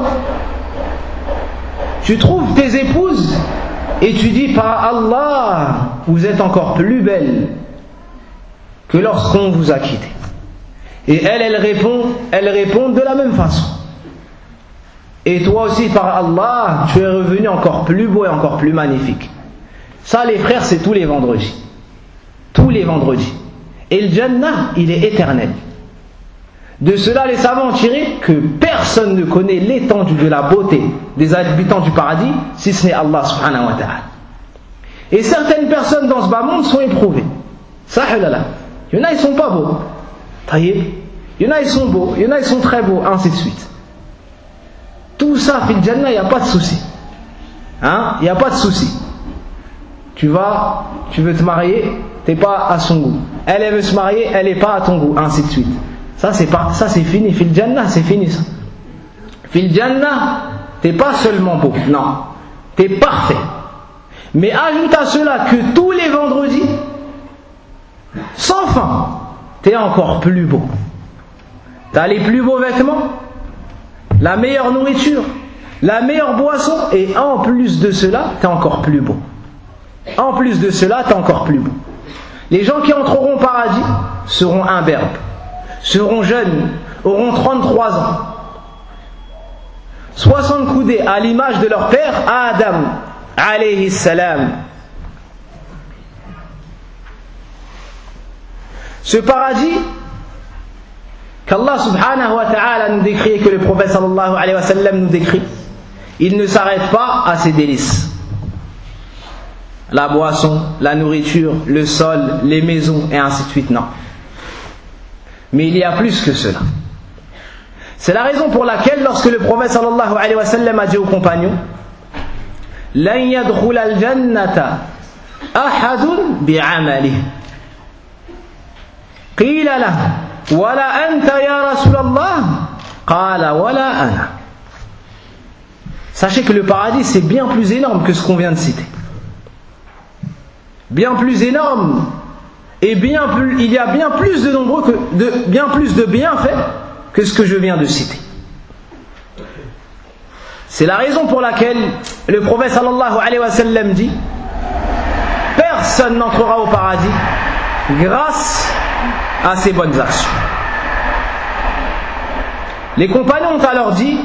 tu trouves tes épouses et tu dis par Allah, vous êtes encore plus belles que lorsqu'on vous a quitté. Et elle, elle répond, elle répond de la même façon. Et toi aussi par Allah, tu es revenu encore plus beau et encore plus magnifique. Ça les frères, c'est tous les vendredis. Tous les vendredis. Et le Jannah, il est éternel. De cela, les savants ont tiré que personne ne connaît l'étendue de la beauté des habitants du paradis, si ce n'est Allah subhanahu wa ta'ala. Et certaines personnes dans ce bas monde sont éprouvées. Sahulala. Il y en a, ils sont pas beaux. Taïb. Il y en a, ils sont beaux. Il y en a, ils sont très beaux. Ainsi de suite. Tout ça, fil Jannah, il n'y a pas de souci. Hein? Il n'y a pas de souci. Tu vas, tu veux te marier, tu n'es pas à son goût. Elle, elle veut se marier, elle n'est pas à ton goût. Ainsi de suite. Ça c'est, pas, ça c'est fini, fil Jannah, c'est fini ça. Fil Jannah, t'es pas seulement beau, non, t'es parfait. Mais ajoute à cela que tous les vendredis, sans fin, t'es encore plus beau. T'as les plus beaux vêtements, la meilleure nourriture, la meilleure boisson, et en plus de cela, t'es encore plus beau. En plus de cela, t'es encore plus beau. Les gens qui entreront au paradis seront imberbes, seront jeunes, auront trente-trois ans, soixante coudées à l'image de leur père Adam alayhi salam. Ce paradis qu'Allah subhanahu wa ta'ala nous décrit et que le prophète sallallahu alayhi wa sallam nous décrit, il ne s'arrête pas à ses délices. La boisson, la nourriture, le sol, les maisons et ainsi de suite, non. Mais il y a plus que cela. C'est la raison pour laquelle lorsque le prophète sallallahu alayhi wa sallam a dit aux compagnons lan yadkhula al-jannata ahadun bi'amalihi qila lahu wala anta ya rasulallah qala wala ana. Sachez que le paradis c'est bien plus énorme que ce qu'on vient de citer. Bien plus énorme. Et bien plus, il y a bien plus de nombreux que de, bien plus de bienfaits que ce que je viens de citer. C'est la raison pour laquelle le prophète sallallahu alayhi wa sallam dit personne n'entrera au paradis grâce à ses bonnes actions. Les compagnons ont alors dit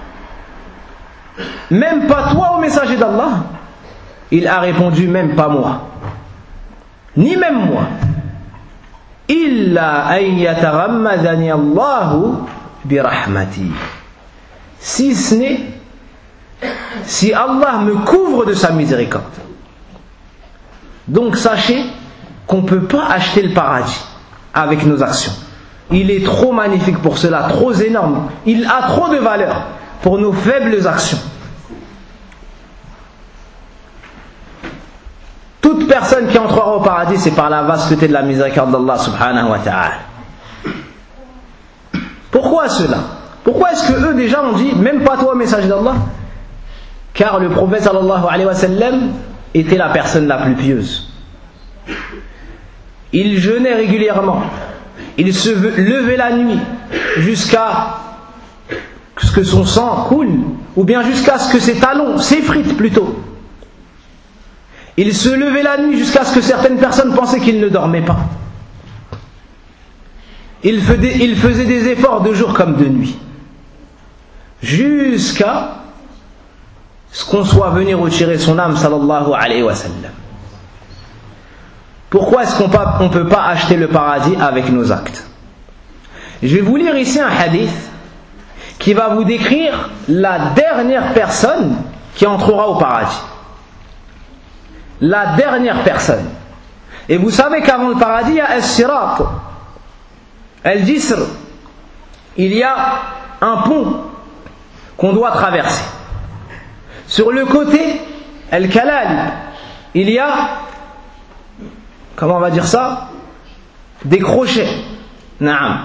même pas toi, ô messager d'Allah. Il a répondu même pas moi, ni même moi. Illa an yatarammadani Allahu bi rahmati. Si ce n'est si Allah me couvre de sa miséricorde. Donc sachez qu'on ne peut pas acheter le paradis avec nos actions. Il est trop magnifique pour cela, trop énorme. Il a trop de valeur pour nos faibles actions. Toute personne qui entrera au paradis, c'est par la vasteté de la miséricorde d'Allah subhanahu wa ta'ala. Pourquoi cela? Pourquoi est-ce que eux déjà ont dit même pas toi, message d'Allah? Car le prophète sallallahu alayhi wa sallam était la personne la plus pieuse. Il jeûnait régulièrement. Il se levait la nuit jusqu'à ce que son sang coule, ou bien jusqu'à ce que ses talons s'effritent plutôt. Il se levait la nuit jusqu'à ce que certaines personnes pensaient qu'il ne dormait pas. Il faisait, il faisait des efforts de jour comme de nuit. Jusqu'à ce qu'on soit venu retirer son âme, sallallahu alayhi wa sallam. Pourquoi est-ce qu'on ne peut pas acheter le paradis avec nos actes? Je vais vous lire ici un hadith qui va vous décrire la dernière personne qui entrera au paradis. La dernière personne. Et vous savez qu'avant le paradis, il y a As-Sirat, Al-Jisr. Il y a un pont qu'on doit traverser. Sur le côté, Al-Kalal, il y a, comment on va dire ça, des crochets, naam,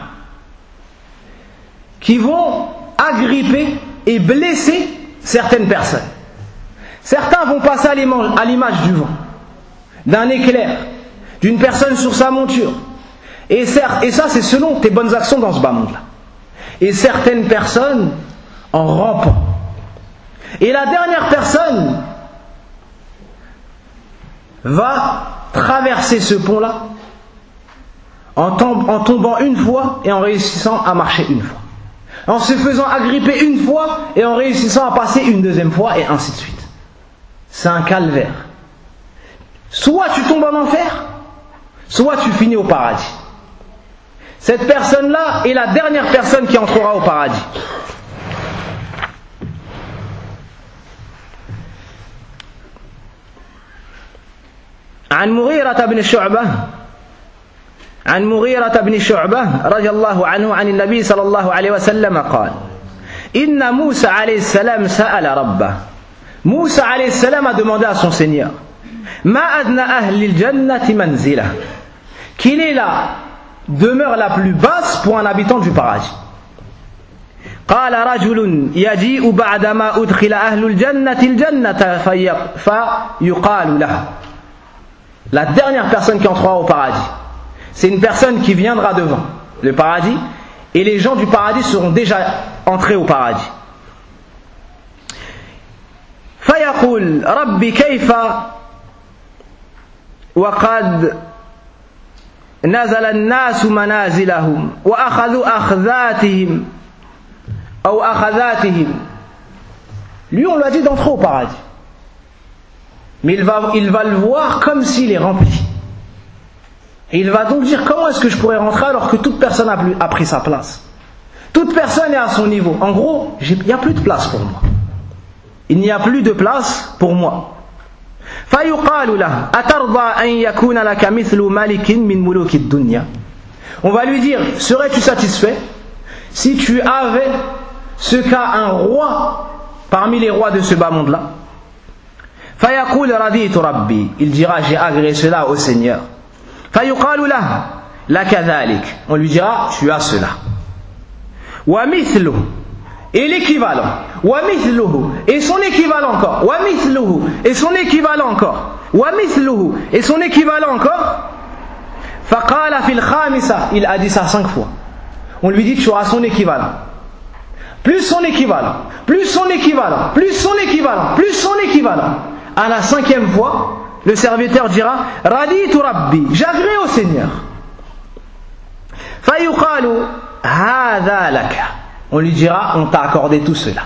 qui vont agripper et blesser certaines personnes. Certains vont passer à l'image du vent, d'un éclair, d'une personne sur sa monture. Et, certes, et ça, c'est selon tes bonnes actions dans ce bas monde-là. Et certaines personnes en rampant. Et la dernière personne va traverser ce pont-là en, tomb, en tombant une fois et en réussissant à marcher une fois. En se faisant agripper une fois et en réussissant à passer une deuxième fois et ainsi de suite. C'est un calvaire. Soit tu tombes en enfer, soit tu finis au paradis. Cette personne-là est la dernière personne qui entrera au paradis. عن مغيرة بن شعبة عن مغيرة بن شعبة رضي الله عنه عن النبي صلى الله عليه وسلم قال إن موسى عليه السلام سأل ربه. Moussa alayhi salam a demandé à son Seigneur Ma adna ahli al-jannati manzila, quelle est la demeure la plus basse pour un habitant du paradis? قال رجل يجيء بعدما أدخل أهل الجنة الجنة فيقال له. La dernière personne qui entrera au paradis, c'est une personne qui viendra devant le paradis et les gens du paradis seront déjà entrés au paradis. فيقول ربي كيف وقد نزل الناس منازلهم وأخذوا أخذاتهم أو أخذاتهم. Lui on lui a dit d'entrer au paradis, mais il va, il va le voir comme s'il est rempli. Et il va donc dire comment est-ce que je pourrais rentrer alors que toute personne a, plus, a pris sa place. Toute personne est à son niveau. En gros, il n'y a plus de place pour moi. Il n'y a plus de place pour moi. فيقال له أترضى أن يكون لك مثل ملك من ملوك الدنيا. On va lui dire, serais-tu satisfait si tu avais ce qu'a un roi parmi les rois de ce bas monde-là? فيقول رضيت ربي. Il dira, j'ai agréé cela au Seigneur. فيقال له لك ذلك. On lui dira, tu as cela. ومثله. Et l'équivalent. ومثله. Et son équivalent encore. ومثله. Et son équivalent encore. ومثله. Et son équivalent encore. فقال في الخامسة. Il a dit ça cinq fois. On lui dit, tu auras son équivalent. Plus son équivalent. Plus son équivalent. Plus son équivalent. Plus son équivalent. À la cinquième fois, le serviteur dira, Raditu Rabbi. J'agrée au Seigneur. فيقال هذا لك. On lui dira, on t'a accordé tout cela.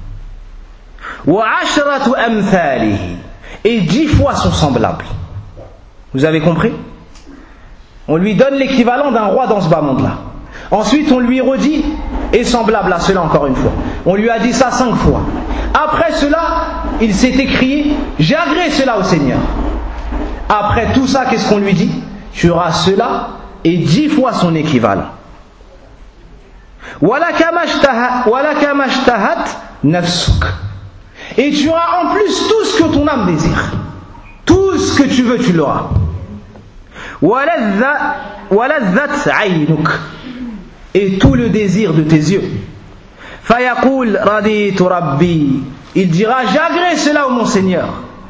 وعشرة أمثاله. Et dix fois son semblable. Vous avez compris? On lui donne l'équivalent d'un roi dans ce bas monde-là. Ensuite, on lui redit, et semblable à cela encore une fois. On lui a dit ça cinq fois. Après cela, il s'est écrié, j'ai agréé cela au Seigneur. Après tout ça, qu'est-ce qu'on lui dit? Tu auras cela et dix fois son équivalent. Et tu auras en plus tout ce que ton âme désire. Tout ce que tu veux, tu l'auras. Et tout le désir de tes yeux. فيقول رضيت ربي. Il dira, j'ai agréé cela au mon Seigneur.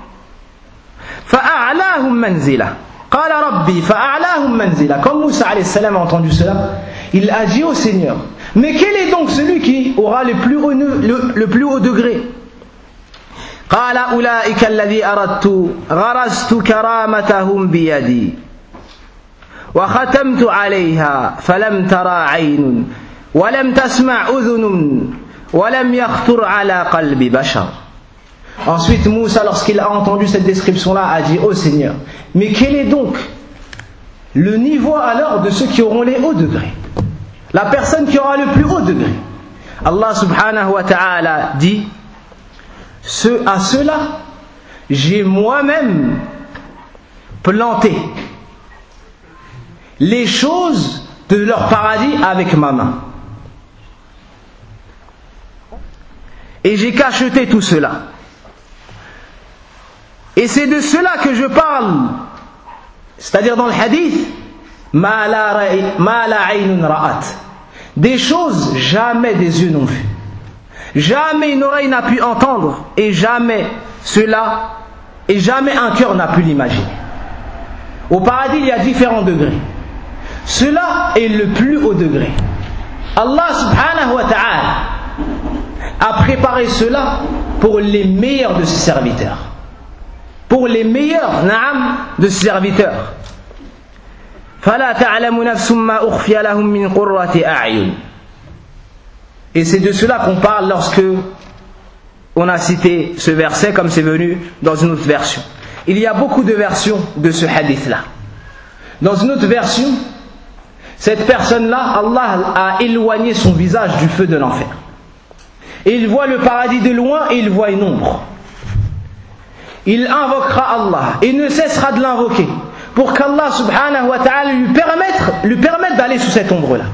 فأعلاهم منزلة. قال ربي فأعلاهم منزلة. Comme Moussa alayhi salam a entendu cela, il a dit au Seigneur, mais quel est donc celui qui aura le plus haut, le, le plus haut degré? قال أولئك الذي أردت غرست كرامتهم بيدي وختمت عليها فلم ترى عين ولم تسمع أذن ولم يخطر على قلب بشر. Ensuite Moussa, lorsqu'il a entendu cette description-là, a dit, ô Seigneur, mais quel est donc le niveau alors de ceux qui auront les hauts degrés? La personne qui aura le plus haut degré. Allah subhanahu wa ta'ala dit, ce, à ceux-là, j'ai moi-même planté les choses de leur paradis avec ma main. Et j'ai cacheté tout cela. Et c'est de cela que je parle, c'est-à-dire dans le hadith, ma la aynun ra'at, des choses jamais des yeux n'ont vu, jamais une oreille n'a pu entendre, et jamais cela, et jamais un cœur n'a pu l'imaginer. Au paradis, il y a différents degrés. Cela est le plus haut degré. Allah subhanahu wa ta'ala a préparé cela pour les meilleurs de ses serviteurs. Pour les meilleurs, naam, de ses serviteurs. فَلَا تَعْلَمُ نَفْسٌ مَّا أُخْفِيَ لَهُم مِّن قُرَّةِ أَعْيُنٍ. Et c'est de cela qu'on parle lorsque on a cité ce verset comme c'est venu dans une autre version. Il y a beaucoup de versions de ce hadith-là. Dans une autre version, cette personne-là, Allah a éloigné son visage du feu de l'enfer. Et il voit le paradis de loin et il voit une ombre. Il invoquera Allah et ne cessera de l'invoquer pour qu'Allah subhanahu wa ta'ala lui permette, lui permette d'aller sous cette ombre-là.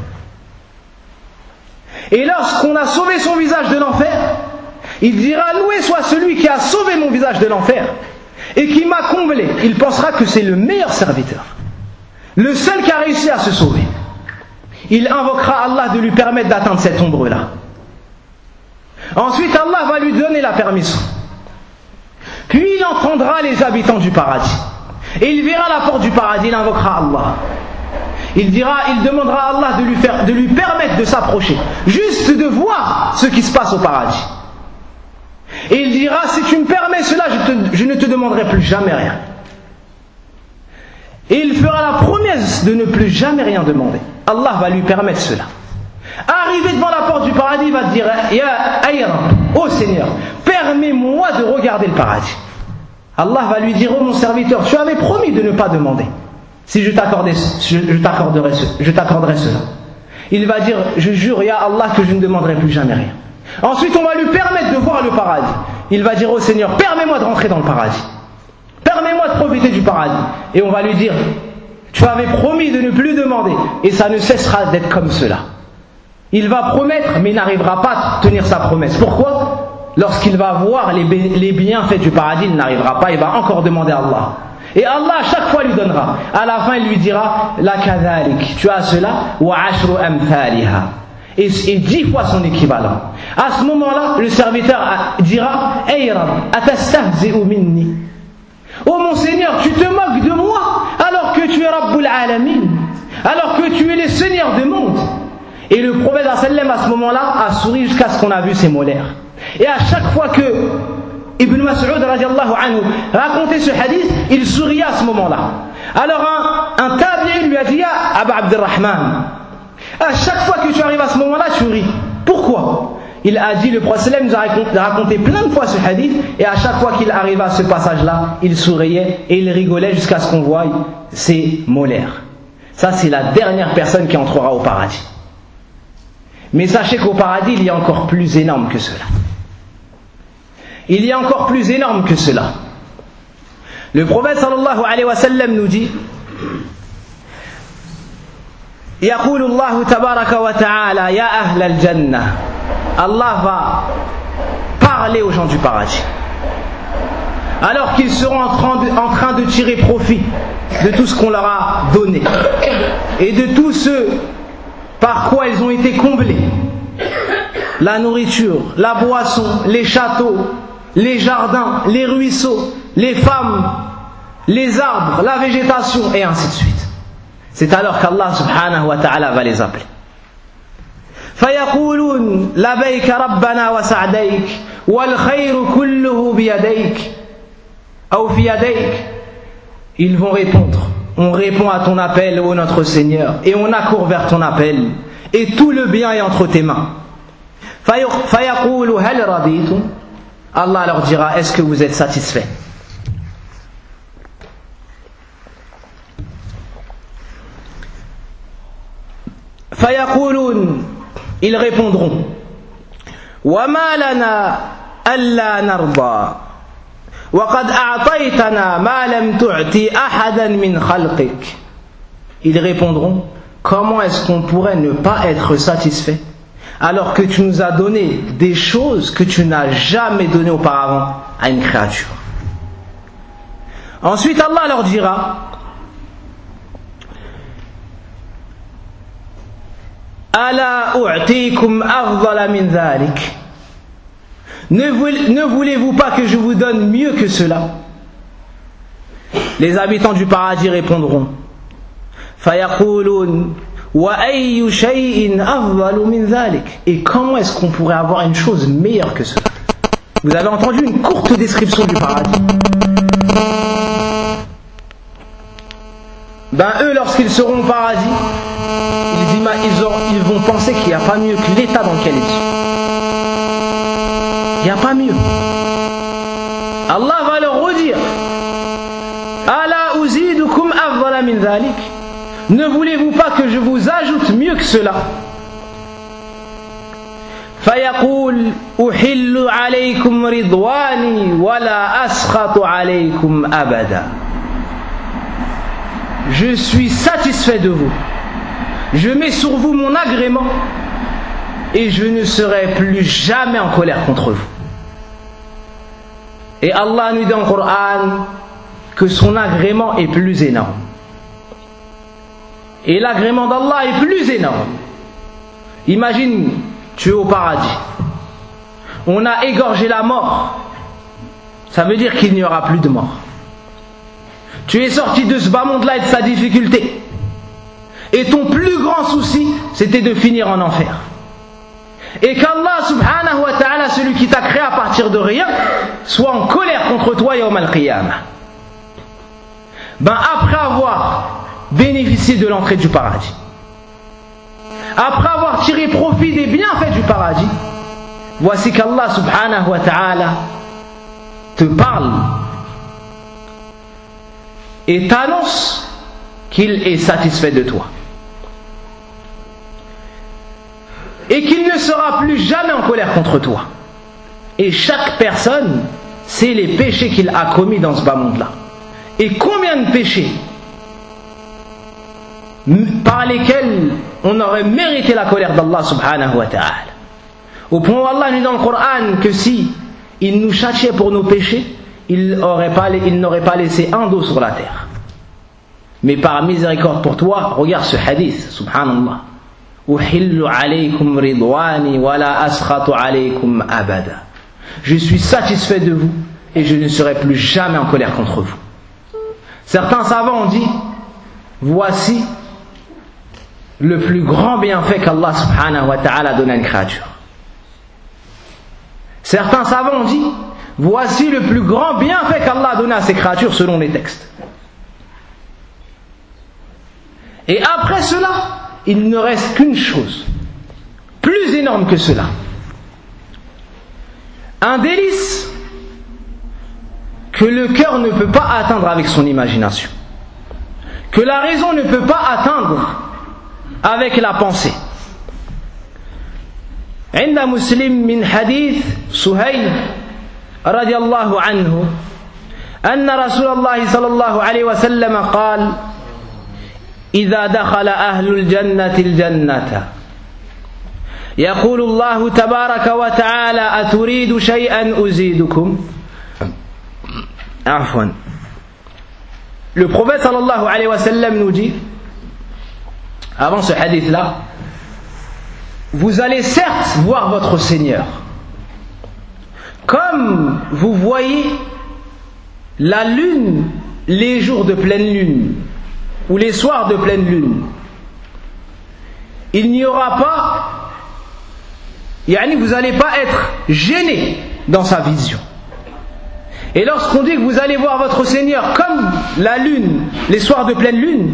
Et lorsqu'on a sauvé son visage de l'enfer, il dira, loué soit celui qui a sauvé mon visage de l'enfer et qui m'a comblé. Il pensera que c'est le meilleur serviteur, le seul qui a réussi à se sauver. Il invoquera Allah de lui permettre d'atteindre cette ombre-là. Ensuite, Allah va lui donner la permission. Puis il entendra les habitants du paradis. Et il verra la porte du paradis, il invoquera Allah. Il dira, il demandera à Allah de lui, faire, de lui permettre de s'approcher, juste de voir ce qui se passe au paradis. Et il dira, si tu me permets cela, je, te, je ne te demanderai plus jamais rien. Et il fera la promesse de ne plus jamais rien demander. Allah va lui permettre cela. Arrivé devant la porte du paradis, il va dire, Ya Ayran, ô Seigneur, permets-moi de regarder le paradis. Allah va lui dire, ô mon serviteur, tu avais promis de ne pas demander. Si je t'accordais, je t'accorderai, je t'accorderai cela. Il va dire, je jure, Ya Allah, que je ne demanderai plus jamais rien. Ensuite, on va lui permettre de voir le paradis. Il va dire, ô Seigneur, permets-moi de rentrer dans le paradis. Permets-moi de profiter du paradis. Et on va lui dire, tu avais promis de ne plus demander. Et ça ne cessera d'être comme cela. Il va promettre, mais il n'arrivera pas à tenir sa promesse. Pourquoi ? Lorsqu'il va voir les, les bienfaits du paradis, il n'arrivera pas, il va encore demander à Allah. Et Allah à chaque fois lui donnera. À la fin, il lui dira, La kadhalik, tu as cela, wa ashru amthaliha. Et, et dix fois son équivalent. À ce moment-là, le serviteur dira, Ey Rab, atastahzi'u minni. Oh mon Seigneur, tu te moques de moi, alors que tu es Rabbul Alamin, alors que tu es le Seigneur du monde. Et le prophète à ce moment-là a souri jusqu'à ce qu'on a vu ses molaires. Et à chaque fois que Ibn Mas'ud radiallahu anhu racontait ce hadith, il souriait à ce moment-là. Alors un, un tabi'i lui a dit, Ya Aba Abdurrahman, à chaque fois que tu arrives à ce moment-là, tu ris. Pourquoi ? Il a dit, le prophète nous a raconté, raconté plein de fois ce hadith, et à chaque fois qu'il arrivait à ce passage-là, il souriait et il rigolait jusqu'à ce qu'on voie ses molaires. Ça, c'est la dernière personne qui entrera au paradis. Mais sachez qu'au paradis, il y a encore plus énorme que cela. Il y a encore plus énorme que cela. Le prophète sallallahu alayhi wa sallam nous dit, يقول الله تبارك وتعالى يا أهل الجنة. Allah va parler aux gens du paradis alors qu'ils seront en train, de, en train de tirer profit de tout ce qu'on leur a donné et de tout ce par quoi ils ont été comblés, la nourriture, la boisson, les châteaux, les jardins, les ruisseaux, les femmes, les arbres, la végétation et ainsi de suite. C'est alors qu'Allah subhanahu wa ta'ala va les appeler. فيقولون لبيك ربنا وسعديك والخير كله بيديك أو في يديك. Ils vont répondre, on répond à ton appel, ô notre Seigneur, et on accourt vers ton appel, et tout le bien est entre tes mains. فيقول هل رضيتم. Allah leur dira, est-ce que vous êtes satisfaits? فيقولون, ils répondront, وما لنا ألا نرضى وقد أعطيتنا ما لم تعطي أحدا من خلقك. Ils répondront, comment est-ce qu'on pourrait ne pas être satisfait alors que tu nous as donné des choses que tu n'as jamais données auparavant à une créature. Ensuite Allah leur dira, Ala u'tikum afdala min dhalik. Ne voulez-vous pas que je vous donne mieux que cela? Les habitants du paradis répondront, Fayaqulun wa ayyu shay'in afdalu min dhalik. Et comment est-ce qu'on pourrait avoir une chose meilleure que cela? Vous avez entendu une courte description du paradis. Ben eux, lorsqu'ils seront au paradis, ils, ima- ils, auront, ils vont penser qu'il n'y a pas mieux que l'état dans lequel ils sont. Il n'y a pas mieux. Allah va leur redire, Ala uzidukum afdala min dhalik. Ne voulez-vous pas que je vous ajoute mieux que cela? Fayaqul uhillu alaykum ridwani wala askhatu alaykum abada. Je suis satisfait de vous. Je mets sur vous mon agrément et je ne serai plus jamais en colère contre vous. Et Allah nous dit dans le Coran que son agrément est plus énorme. Et l'agrément d'Allah est plus énorme. Imagine, tu es au paradis. On a égorgé la mort. Ça veut dire qu'il n'y aura plus de mort. Tu es sorti de ce bas monde-là et de sa difficulté. Et ton plus grand souci, c'était de finir en enfer. Et qu'Allah subhanahu wa ta'ala, celui qui t'a créé à partir de rien, soit en colère contre toi yawm al-qiyamah. Ben après avoir bénéficié de l'entrée du paradis, après avoir tiré profit des bienfaits du paradis, voici qu'Allah subhanahu wa ta'ala te parle et t'annonce qu'il est satisfait de toi et qu'il ne sera plus jamais en colère contre toi. Et chaque personne sait les péchés qu'il a commis dans ce bas monde-là. Et combien de péchés par lesquels on aurait mérité la colère d'Allah subhanahu wa ta'ala. Au point où Allah nous dit dans le Coran que si il nous châtiait pour nos péchés, il n'aurait pas, pas laissé un dos sur la terre. Mais par miséricorde pour toi, regarde ce hadith, subhanallah. Uhillu alaykum ridwani wala askhatu alaykum abada. Je suis satisfait de vous et je ne serai plus jamais en colère contre vous. Certains savants ont dit, voici le plus grand bienfait qu'Allah subhanahu wa ta'ala donne à une créature. Certains savants ont dit, voici le plus grand bienfait qu'Allah a donné à ses créatures selon les textes. Et après cela, il ne reste qu'une chose, plus énorme que cela. Un délice que le cœur ne peut pas atteindre avec son imagination, que la raison ne peut pas atteindre avec la pensée. عند مسلم من حديث سهيل رضي الله عنه أن رسول الله صلى الله عليه وسلم قال إذا دخل أهل الجنة الجنة يقول الله تبارك وتعالى أتريد شيئا أزيدكم. عفوا. Le prophète sallallahu alayhi wa sallam nous dit, avant ce hadith là, vous allez certes voir votre Seigneur comme vous voyez la lune les jours de pleine lune ou les soirs de pleine lune. Il n'y aura pas, yani vous n'allez pas être gêné dans sa vision. Et lorsqu'on dit que vous allez voir votre Seigneur comme la lune les soirs de pleine lune,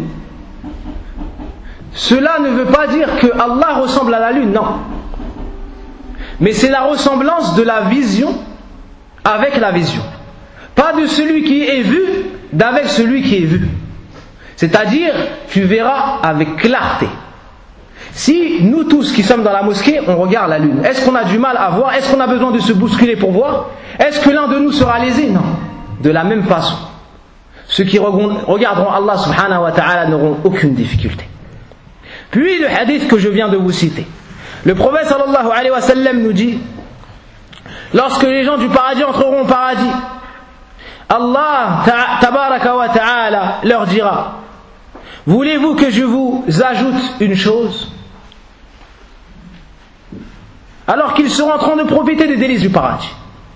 cela ne veut pas dire que Allah ressemble à la lune, non. Mais c'est la ressemblance de la vision avec la vision. Pas de celui qui est vu d'avec celui qui est vu. C'est-à-dire, tu verras avec clarté. Si nous tous qui sommes dans la mosquée, on regarde la lune, est-ce qu'on a du mal à voir? Est-ce qu'on a besoin de se bousculer pour voir? Est-ce que l'un de nous sera lésé? Non. De la même façon, ceux qui regarderont Allah subhanahu wa ta'ala n'auront aucune difficulté. Puis le hadith que je viens de vous citer. Le prophète sallallahu alayhi wa sallam nous dit, lorsque les gens du paradis entreront au paradis, Allah tabaraka wa ta'ala leur dira, voulez-vous que je vous ajoute une chose? Alors qu'ils seront en train de profiter des délices du paradis.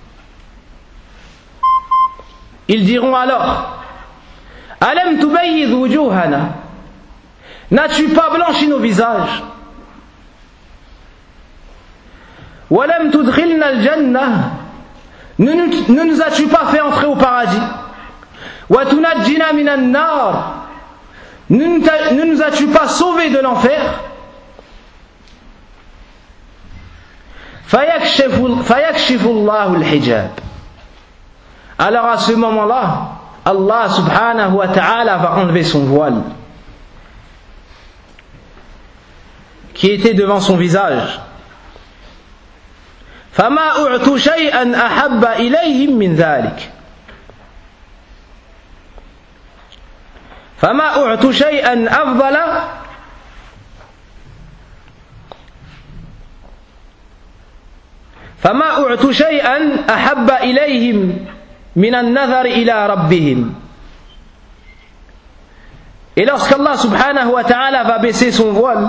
Ils diront alors, Alam tubayyid wujuhana, n'as-tu pas blanchi nos visages? Walam tudkhilna al-jannah, ne nous as-tu pas fait entrer au paradis? Wa tunajjina minan nar, ne nous as-tu pas sauvés de l'enfer? Fayakshifu Allahu al-hijab. Alors à ce moment-là, Allah subhanahu wa ta'ala va enlever son voile qui était devant son visage. فَمَا أُعْتُوا شَيْئًا أَحَبَّ إِلَيْهِمْ مِنْ ذَلِكَ فَمَا أُعْتُوا شَيْئًا أَفْضَلَ فَمَا أُعْتُوا شَيْئًا أَحَبَّ إِلَيْهِمْ مِنَ النَّظَرِ إِلَى رَبِّهِمْ. Et lorsqu'Allah subhanahu wa ta'ala va baisser son voile,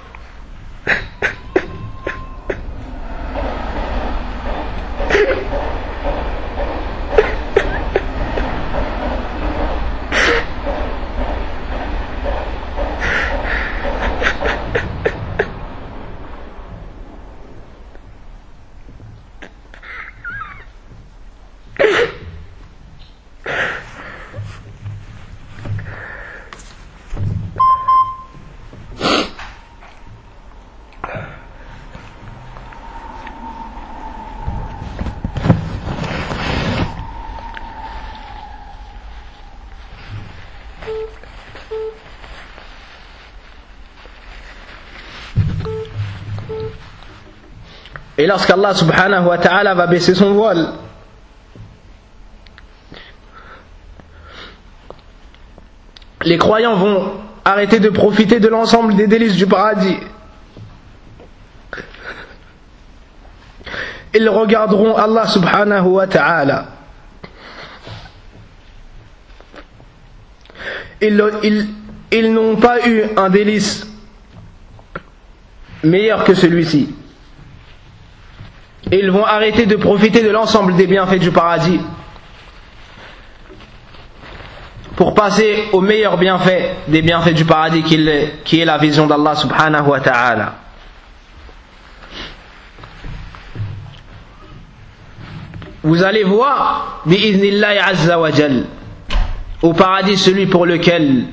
Et lorsqu'Allah subhanahu wa ta'ala va baisser son voile, les croyants vont arrêter de profiter de l'ensemble des délices du paradis. Ils regarderont Allah subhanahu wa ta'ala. Ils, ils, ils n'ont pas eu un délice meilleur que celui-ci. Et ils vont arrêter de profiter de l'ensemble des bienfaits du paradis pour passer au meilleur bienfait des bienfaits du paradis qui est la vision d'Allah subhanahu wa ta'ala. Vous allez voir bi'idhnillahi azza wa jal au paradis celui pour lequel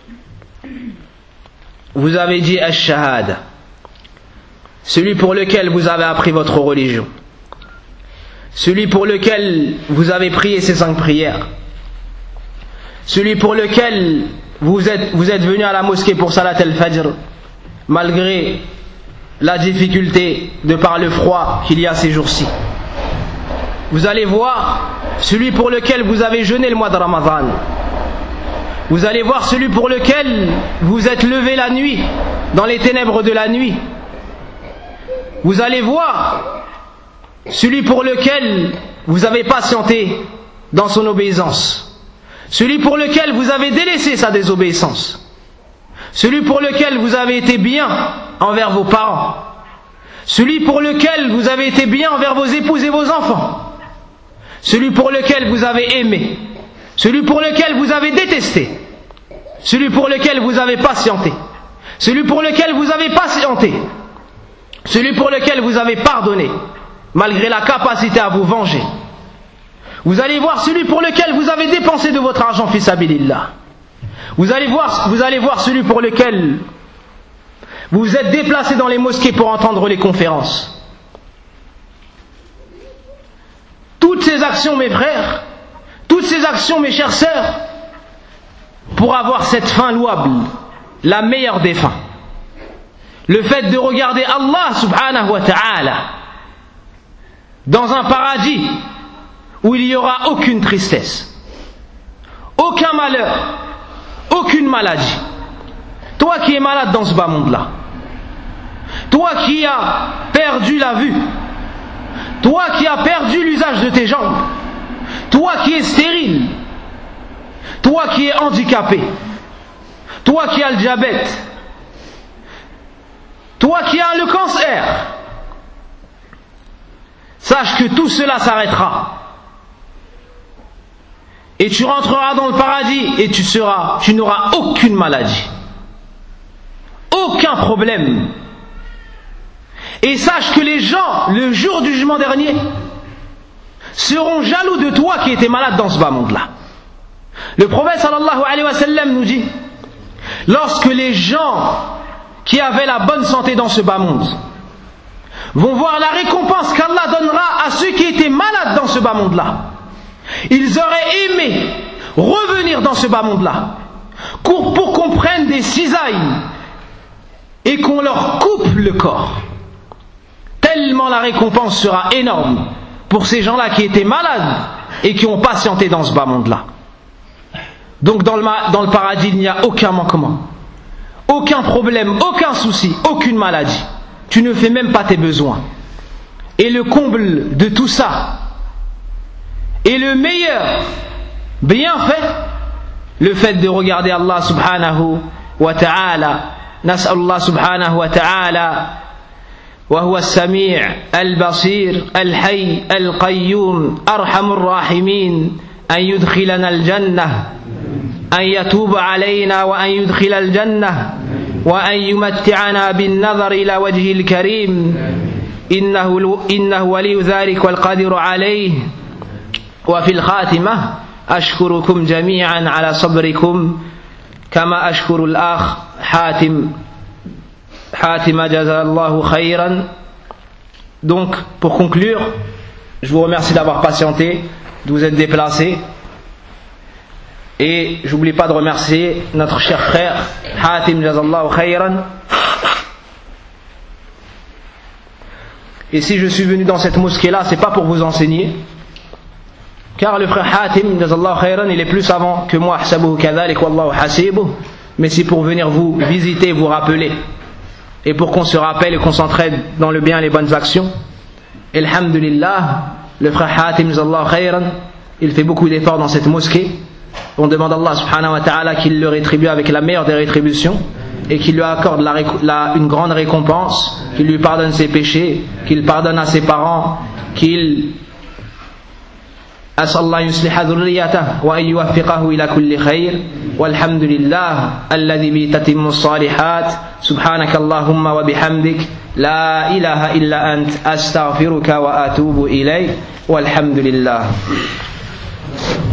vous avez dit ash-shahada, celui pour lequel vous avez appris votre religion, celui pour lequel vous avez prié ces cinq prières, celui pour lequel vous êtes, vous êtes venu à la mosquée pour Salat al-Fajr, malgré la difficulté de par le froid qu'il y a ces jours-ci. Vous allez voir celui pour lequel vous avez jeûné le mois de Ramadan. Vous allez voir celui pour lequel vous êtes levé la nuit, dans les ténèbres de la nuit. Vous allez voir celui pour lequel vous avez patienté dans son obéissance. Celui pour lequel vous avez délaissé sa désobéissance. Celui pour lequel vous avez été bien envers vos parents. Celui pour lequel vous avez été bien envers vos épouses et vos enfants. Celui pour lequel vous avez aimé. Celui pour lequel vous avez détesté. Celui pour lequel vous avez patienté. Celui pour lequel vous avez patienté. Celui pour lequel vous avez pardonné, malgré la capacité à vous venger. Vous allez voir celui pour lequel vous avez dépensé de votre argent fi sabilillah. Vous allez voir, vous allez voir celui pour lequel vous vous êtes déplacé dans les mosquées pour entendre les conférences. Toutes ces actions, mes frères, toutes ces actions, mes chères sœurs, pour avoir cette fin louable, la meilleure des fins. le fait de regarder Allah subhanahu wa ta'ala dans un paradis où il n'y aura aucune tristesse, aucun malheur, aucune maladie. Toi qui es malade dans ce bas monde-là, toi qui as perdu la vue, toi qui as perdu l'usage de tes jambes, toi qui es stérile, toi qui es handicapé, toi qui as le diabète, toi qui as le cancer, sache que tout cela s'arrêtera. Et tu rentreras dans le paradis et tu seras, tu n'auras aucune maladie, aucun problème. Et sache que les gens, le jour du jugement dernier, seront jaloux de toi qui étais malade dans ce bas monde-là. Le prophète sallallahu alayhi wa sallam nous dit, lorsque les gens qui avaient la bonne santé dans ce bas monde vont voir la récompense qu'Allah donnera à ceux qui étaient malades dans ce bas monde-là, ils auraient aimé revenir dans ce bas monde-là pour, pour qu'on prenne des cisailles et qu'on leur coupe le corps. Tellement la récompense sera énorme pour ces gens-là qui étaient malades et qui ont patienté dans ce bas monde-là. Donc dans le, dans le paradis, il n'y a aucun manquement, aucun problème, aucun souci, aucune maladie. Tu ne fais même pas tes besoins. Et le comble de tout ça, et le meilleur bienfait, le fait de regarder Allah subhanahu wa ta'ala. Nas'alullah subhanahu wa ta'ala وهو السميع البصير الحي القيوم أرحم الراحمين أن يدخلنا الجنة، أن يتوب علينا وأن يدخل الجنة، وأن يمتعنا بالنظر إلى وجهه الكريم، إنه, إنه ولي ذلك والقادر عليه. وفي الخاتمة أشكركم جميعا على صبركم كما أشكر الأخ حاتم حاتم جزاه خيرا. Donc, pour conclure, je vous remercie d'avoir patienté, de vous être déplacés. Et j'oublie pas de remercier notre cher frère Hatim Jazallahu Khayran. Et si je suis venu dans cette mosquée-là, c'est pas pour vous enseigner, car le frère Hatim Jazallahu Khayran, il est plus savant que moi, Ahsabuhu kadhalik wallahu hasibuh, mais c'est pour venir vous visiter, vous rappeler, et pour qu'on se rappelle et qu'on s'entraide dans le bien et les bonnes actions. Et alhamdulillah, le frère Hatim Jazallahu Khayran, il fait beaucoup d'efforts dans cette mosquée. On demande à Allah subhanahu wa ta'ala qu'il le rétribue avec la meilleure des rétributions et qu'il lui accorde la, la, une grande récompense, qu'il lui pardonne ses péchés, qu'il pardonne à ses parents, qu'il أسأل الله يصلح ذريته وأن يوفقه إلى كل خير والحمد لله الذي به تتم الصالحات. سبحانك اللهم وبحمدك لا إله إلا أنت أستغفرك وأتوب إليك والحمد لله.